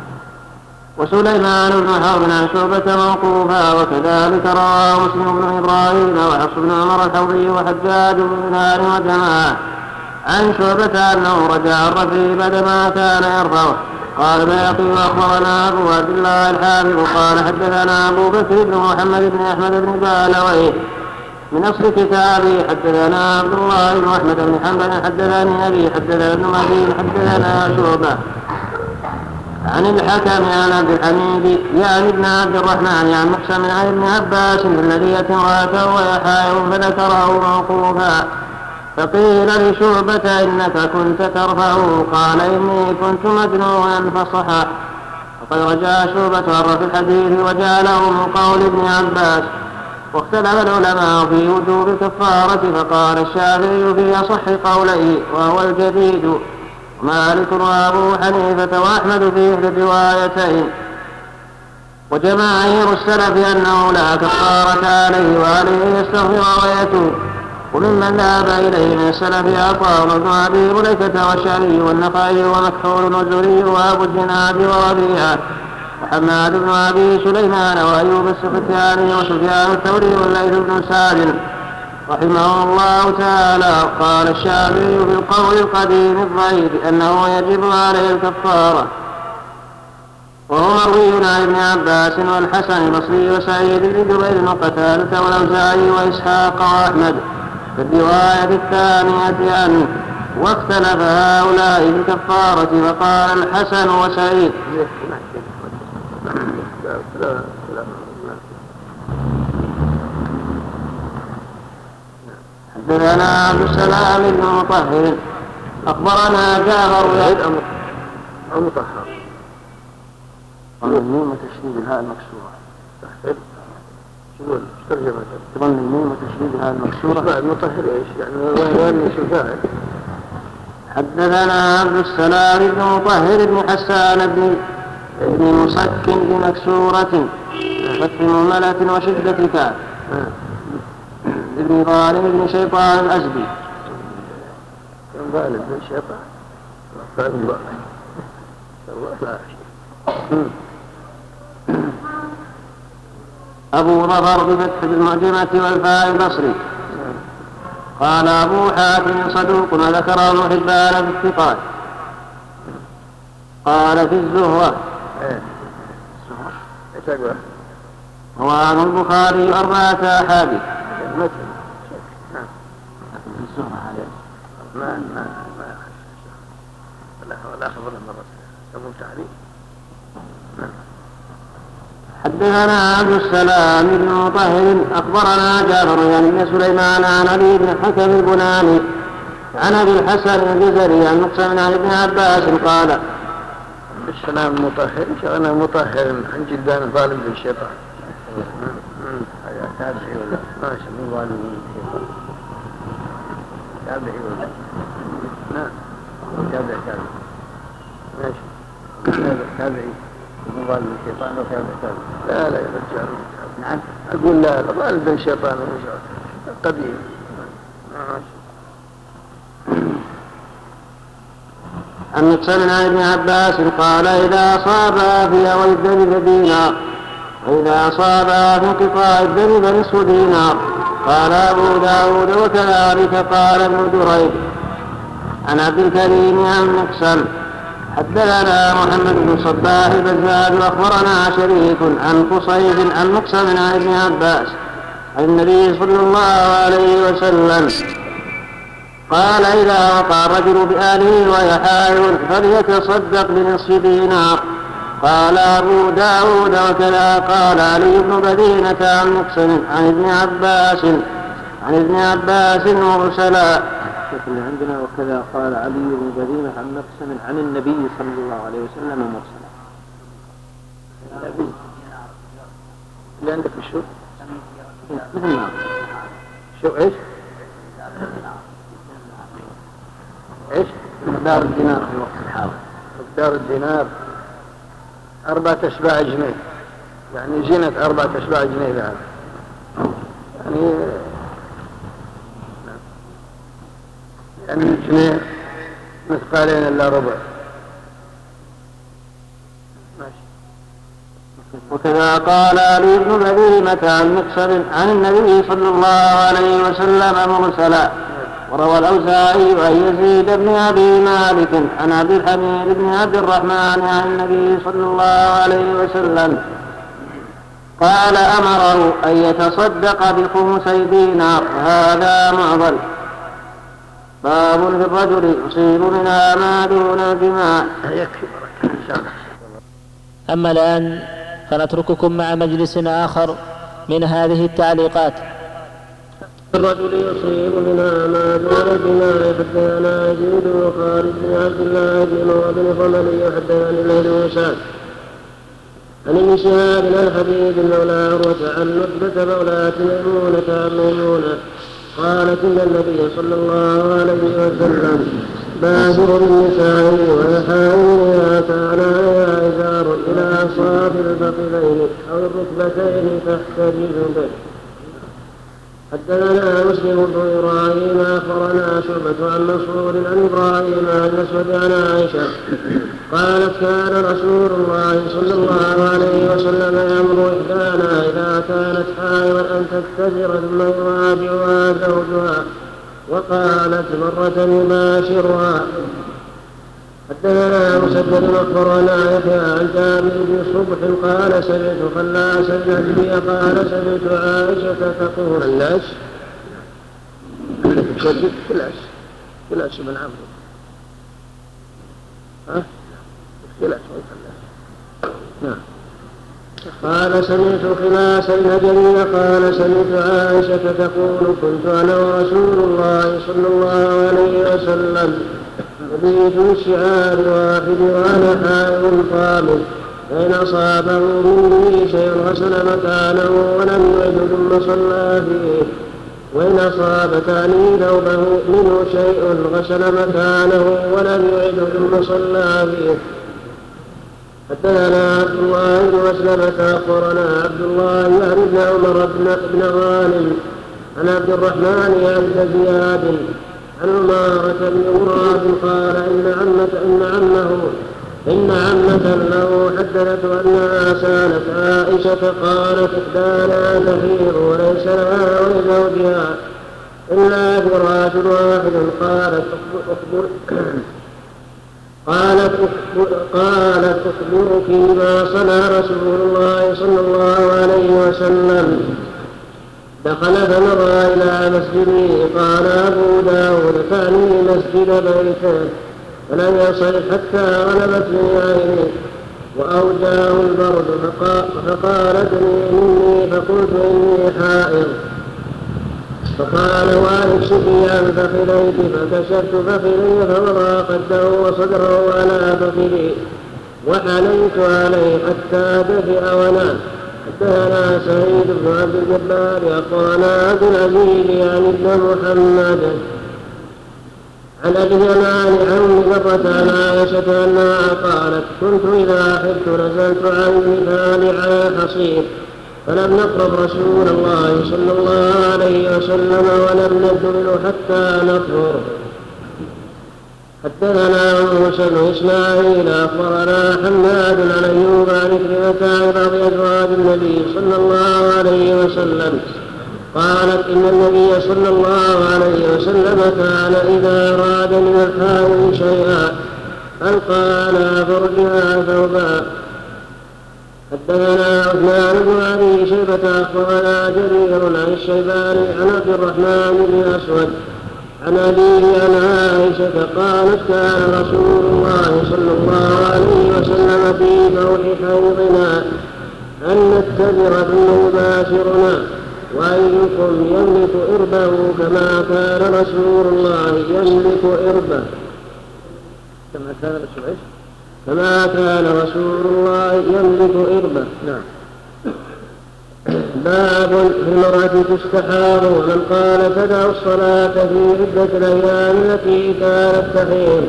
وسليمان بن حرب عن شعبة موقوفا، وكذلك رواه مسلم بن إبراهيم وحفص بن عمر الحوضي وحجاج بن دينار وجماعة عن شعبة أنه رجع الرفيع بعدما كان يرفعه. قال بيقي وأخبرنا أبو عبد الله الحافظ قال حدثنا أبو بكر بن محمد بن أحمد بن بالويه من أصل كتابه حدثنا عبد الله بن أحمد بن حنبل حدثني أبي حدثنا ابن مدين حدثنا شعبة عن الحكم عن عبد الحميد يعني ابن عبد الرحمن عن مقسم عن ابن عباس الذي امرأته ويحاول فذكره موقوفا. فقيل لشعبة إنك كنت ترفعه قال إني كنت مجنونا فصحى. وقد رجع شعبة عن رفع الحديث وجعله من قول ابن عباس. واختلف العلماء في وجوب كفارة، فقال الشافعي في أصح قوليه وهو الجديد، ومالك وأبو حنيفة وأحمد في إحدى الروايتين، وجماهير السلف أنه لا كفارة عليه وعليه يستغفر ويتوب. وممن ذهب إليه من السلف عطاء بن أبي مليكة والشعري والنخعي ومكحول والزهري وأبو الزناد وربيعة وحماد بن أبي سليمان وأيوب السختياني وسفيان الثوري والليث بن سعد رحمه الله تعالى. قال الشافعي في القول القديم الضعيف أنه يجب عليه الكفارة، وهو مروي عن ابن عباس والحسن البصري وسعيد بن جبير وقتادة والأوزاعي وإسحاق وأحمد في الرواية الثانية عنه. واختلف هؤلاء في الكفارة، فقال الحسن وسعيد حدثنا عبد السلام بن مطهر أخبرنا جابر أو مطهر ظن الميم وتشديد الهاء المكسورة. تحفظ شنو ترجمة ظن الميم وتشديد الهاء المكسورة. المطهر إيش يعني وين شفاعل؟ حدثنا عبد السلام بن مطهر بن حسان بن ابن مسكن بمكسورة فتح مهملة وشدة كاف ابن ظالم بن شيطان الأزدي. كان ظالم بن شيطان كان ظالم لا أبو ظفر بفتح المعجمة والفاء البصري. قال أبو حاتم صدوق وذكره ابن حبان في الثقات. قال في الزهرة رواه البخاري أربعة أحاديث. ما ما ما لا ولا خبر مرة أبو تعريف. حدثنا عبد السلام بن مطهر أخبرنا جابر بن سليمان عن علي بن حكم البناني عن أبي الحسن الجزري عن مقسم عن ابن عباس قال السلام مطهر شغلنا مطهر عن جدان ظالم بالشيطان. هذا تابعي ولا ماشي من ظالم بالشيطان؟ تابعي ولا نعم تابع تابع ماشي تابعي من ظالم بالشيطان أو تابع تابع؟ لا لا يا رجال نعم أقول لا لا ظالم بالشيطان قديم. عن مقسم عن ابن عباس قال إذا أصابها في أول الدم فدينار وإذا أصابها في انقطاع الدم فنصف دينار. قال أبو داود وكذلك قال ابن دريد عن عبد الكريم عن مقسم. حدثنا محمد بن صباح البزاد وأخبرنا شريك عن قصيد عن مقسم عن ابن عباس عن النبي صلى الله عليه وسلم قال إذا وقع الرجل بأهله وهي حائض فليتصدق بنصف دينار. قال أبو داود وكذا قال علي بن بدينة عن مقسم عن ابن عباس عن ابن عباس مرسلا. اللي عندنا وكذا قال علي بن بدينة عن مقسم عن النبي صلى الله عليه وسلم مرسلا. اللي عندك الشو مثل ما شو ايش ايش مقدار الدينار في الوقت الحاضر. مقدار الدينار أربعة أشباع جنيه، يعني زينة أربعة أشباع جنيه ذهب، يعني يعني الجنيه مثقالين إلا ربع. وكذا قال علي بن بدينة عن مقسم عن النبي صلى الله عليه وسلم مرسلا. وروى الأوزاعي عن يزيد بن أبي مالك عن عبد الحميد بن عبد الرحمن عن النبي صلى الله عليه وسلم قال أمره أن يتصدق بخمسي دينار. هذا معضل. باب في الرجل يصيب منها ما دون الجماع. أما الآن فنترككم مع مجلس آخر من هذه التعليقات. الرجل يصيب منها ما دون الجماع. حدثنا يزيد وخالد بن عبد الله بن وابن ضمني حدثنا ابن سعد عن ابن شهاب عن حبيب مولى عروة عن نتبة مولاة ميمونة عن ميمونة قالت إن النبي صلى الله عليه وسلم بادر بالنساء ويحاولها كان عليها إزار إلى أصاب الفخذين أو الركبتين تحت جلده. حدثنا مسلم بن إبراهيم أخبرنا شعبة عن منصور عن إبراهيم عن الأسود عن عائشة قالت كان رسول الله صلى الله عليه وسلم يأمر إحدانا إذا كانت حائضا أن تغتسل ثم يراجعها زوجها وقالت مرة يباشرها. حدثنا مسدد أخبرنا يحيى عن جابر بن صبح قال سمعت خلاص بن أبي قال سمعت عائشة تقول خلاص خلاص خلاص بن عمرو ها خلاص نعم قال سمعت خلاص بن جميل قال سمعت عائشة تقول كنت أنا ورسول الله صلى الله عليه وسلم نبيت الشعار واحد وأنا حائض طامر فإن أصابه مني شيء غسل مكانه ولم يعد ثم صلى فيه وإن أصاب ثاني ثوبه منه شيء غسل مكانه ولم يعد ثم صلى فيه. حدثنا عبد الله بن مسلمة أخبرنا عبد الله يعني بن عمر بن غانم عن عبد الرحمن عبد زياد عن عمارة بن غراب قال إن عمة إن عمه إن عمة له حدثت أنها سالت عائشة قالت إحدانا تحيض وليس لها ولزوجها إلا فراش واحد قالت أخبر قالت أخبر قالت أخبرك ما صنع رسول الله صلى الله عليه وسلم دخل فمضى إلى مسجده. قال أبو داود تعني مسجد بيته فلم يصل حتى غلبتني عيني وأوجاه البرد فقالتني مني فقلت إني حائض فقال واكشفي عن فخذيك فكشفت فخذي فوضع خده وصدره على فخذي وحنيت عليه حتى دفئ ونام. حدثنا سعيد بن عبد الجبار أخبرنا عبد العزيز يعني ابن محمد عن أبي اليمان عن مرة عن عائشة أنها قالت كنت إذا حبت نزلت عن المثال على حصير فلم نقرب رسول الله صلى الله عليه وسلم ولم ندخل حتى نطهر. حدثنا موسى بن إسماعيل أخبرنا حماد عن أيوب عن كلمة عن بعض أزواج النبي صلى الله عليه وسلم قالت إن النبي صلى الله عليه وسلم كان إذا أراد من الحائض شيئا ألقى على فرجها ثوبا. حدثنا عثمان بن أبي شيبة أخبرنا جرير عن الشيباني عن عبد الرحمن بن أسود عن أبيه عن عائشة قالت كان رسول الله صلى الله عليه وسلم في بوح حوضنا أن نتبر ثم يباشرنا وأيكم يملك إربه كما كان رسول الله يملك إربه كما كان رسول الله كما كان رسول الله يملك إربه. نعم. باب في المرأة تستحاض ومن قال تدع الصلاة في عدة الأيام التي كانت تحيض.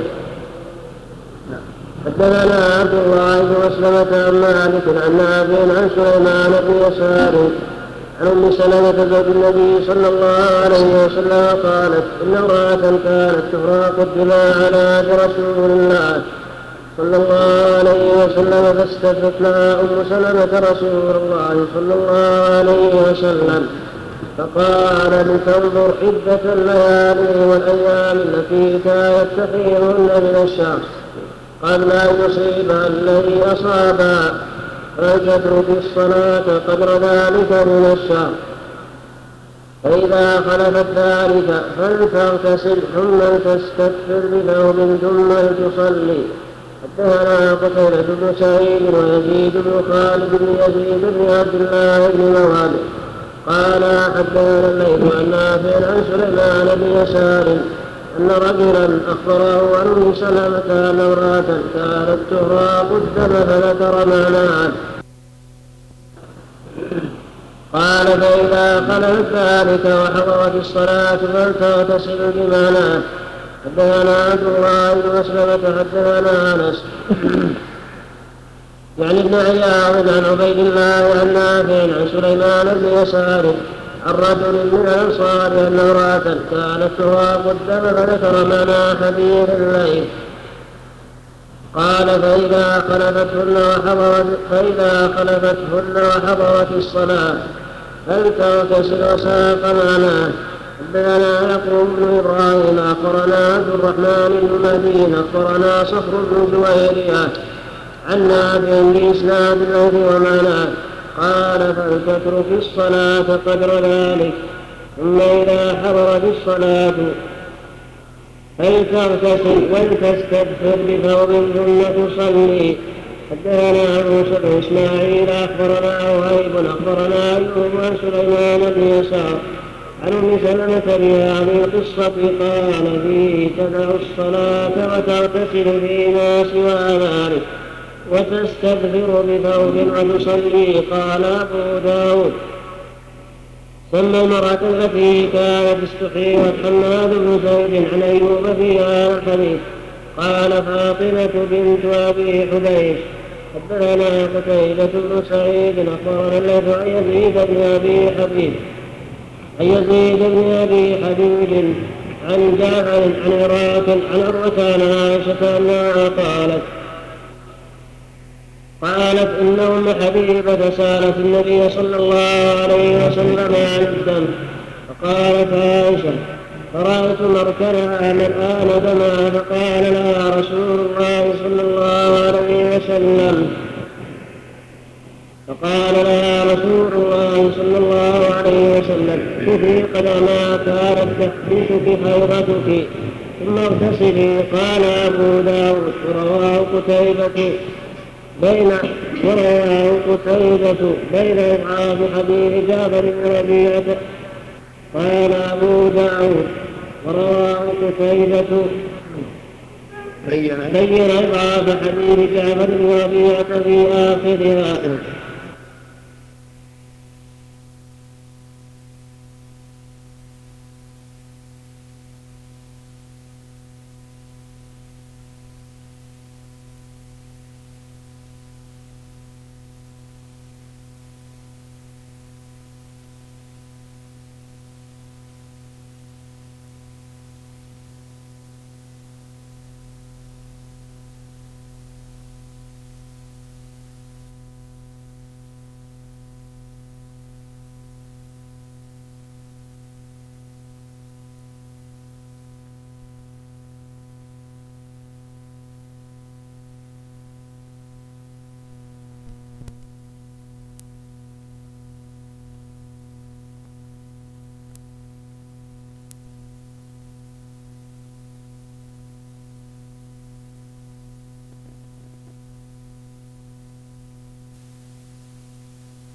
حدثنا عبد الله بن مسلمة عن مالك عن نافع عن سليمان بن يسار عن ام سلمة زوج النبي صلى الله عليه وسلم قالت ان امرأة كانت تراق الدماء على يد رسول الله صلى الله عليه وسلم فاستفتت لها ام سلمة رسول الله صلى الله عليه وسلم فقال لتنظر عدة الليالي والايام التي كانت تحيضهن من الشهر قبل ان يصيبها الذي اصابها فلتترك الصلاة قدر ذلك من الشهر فإذا خلفت ذلك فلتغتسل ثم تستكثر بثوب ثم تصلي. حدثنا قتيبة بن سعيد ويزيد بن خالد بن يزيد بن عبد الله بن موهب قال حدثنا الليث عن نافع عن سليمان بن يسار أن رجلا أخبره عن أم سلمة أن امرأة كانت تهراق الدم فذكر معناه قال فإذا خلت ذلك وحضرت الصلاة فلتغتسل بمعناه. حدثنا عبد الله بن مسلمة حدثنا أنس يعني ابن عياض عن عبيد الله عن نافع عن سليمان بن يسار عن رجل من الأنصار أن امرأة كانت تراق الدم فذكر معنى حديث الليل قال فإذا خلفتهن وحضرت فإذا خلفتهن وحضرت الصلاة فلتغتسل وساق معناه. حدثنا يعقوب بن إبراهيم أخبرنا عبد الرحمن بن مهدي أخبرنا صخر بن جويرية عن نافع بإسناد الليل ومعناه قال فلتترك الصلاة قدر ذلك ثم إذا حضرت الصلاة فلتغتسل ولتستغفر بثوب ثم تصلي. حدثنا موسى بن إسماعيل أخبرنا وهيب أخبرنا أيوب عن سليمان بن يسار عن أم سلمة بهذه القصة قال فيه تدع الصلاة وتغتسل فيما سوى ذلك وتستغفر بثوب وتصلي. قال أبو داود ثم المرأة التي كانت استحيضت حماد بن زيد عن أيوب في هذا الحديث. قال فاطمة بنت أبي حبيش حدثنا قتيبة بن سعيد أخبرنا الليث عن يزيد بن أبي حبيب عن يزيد بن أبي حبيب عن جعفر عن عراق عن عروة عن عائشة أنها قالت قالت إن أم حبيبة سألت النبي صلى الله عليه وسلم عن الدم فقالت عائشة فرأيت مركنها من آن دمها فقال لها رسول الله صلى الله عليه وسلم فقال لها رسول الله صلى الله عليه وسلم كفي قدما كانت تحبسك حيضتك ثم اغتسلي. قال أبو داود ورواه قتيبة بين ورواه قتيبة بين إضعاف حديث جابر بن ربيعة. قال أبو داود ورواه قتيبة بين إضعاف حديث جابر بن ربيعة في آخرها.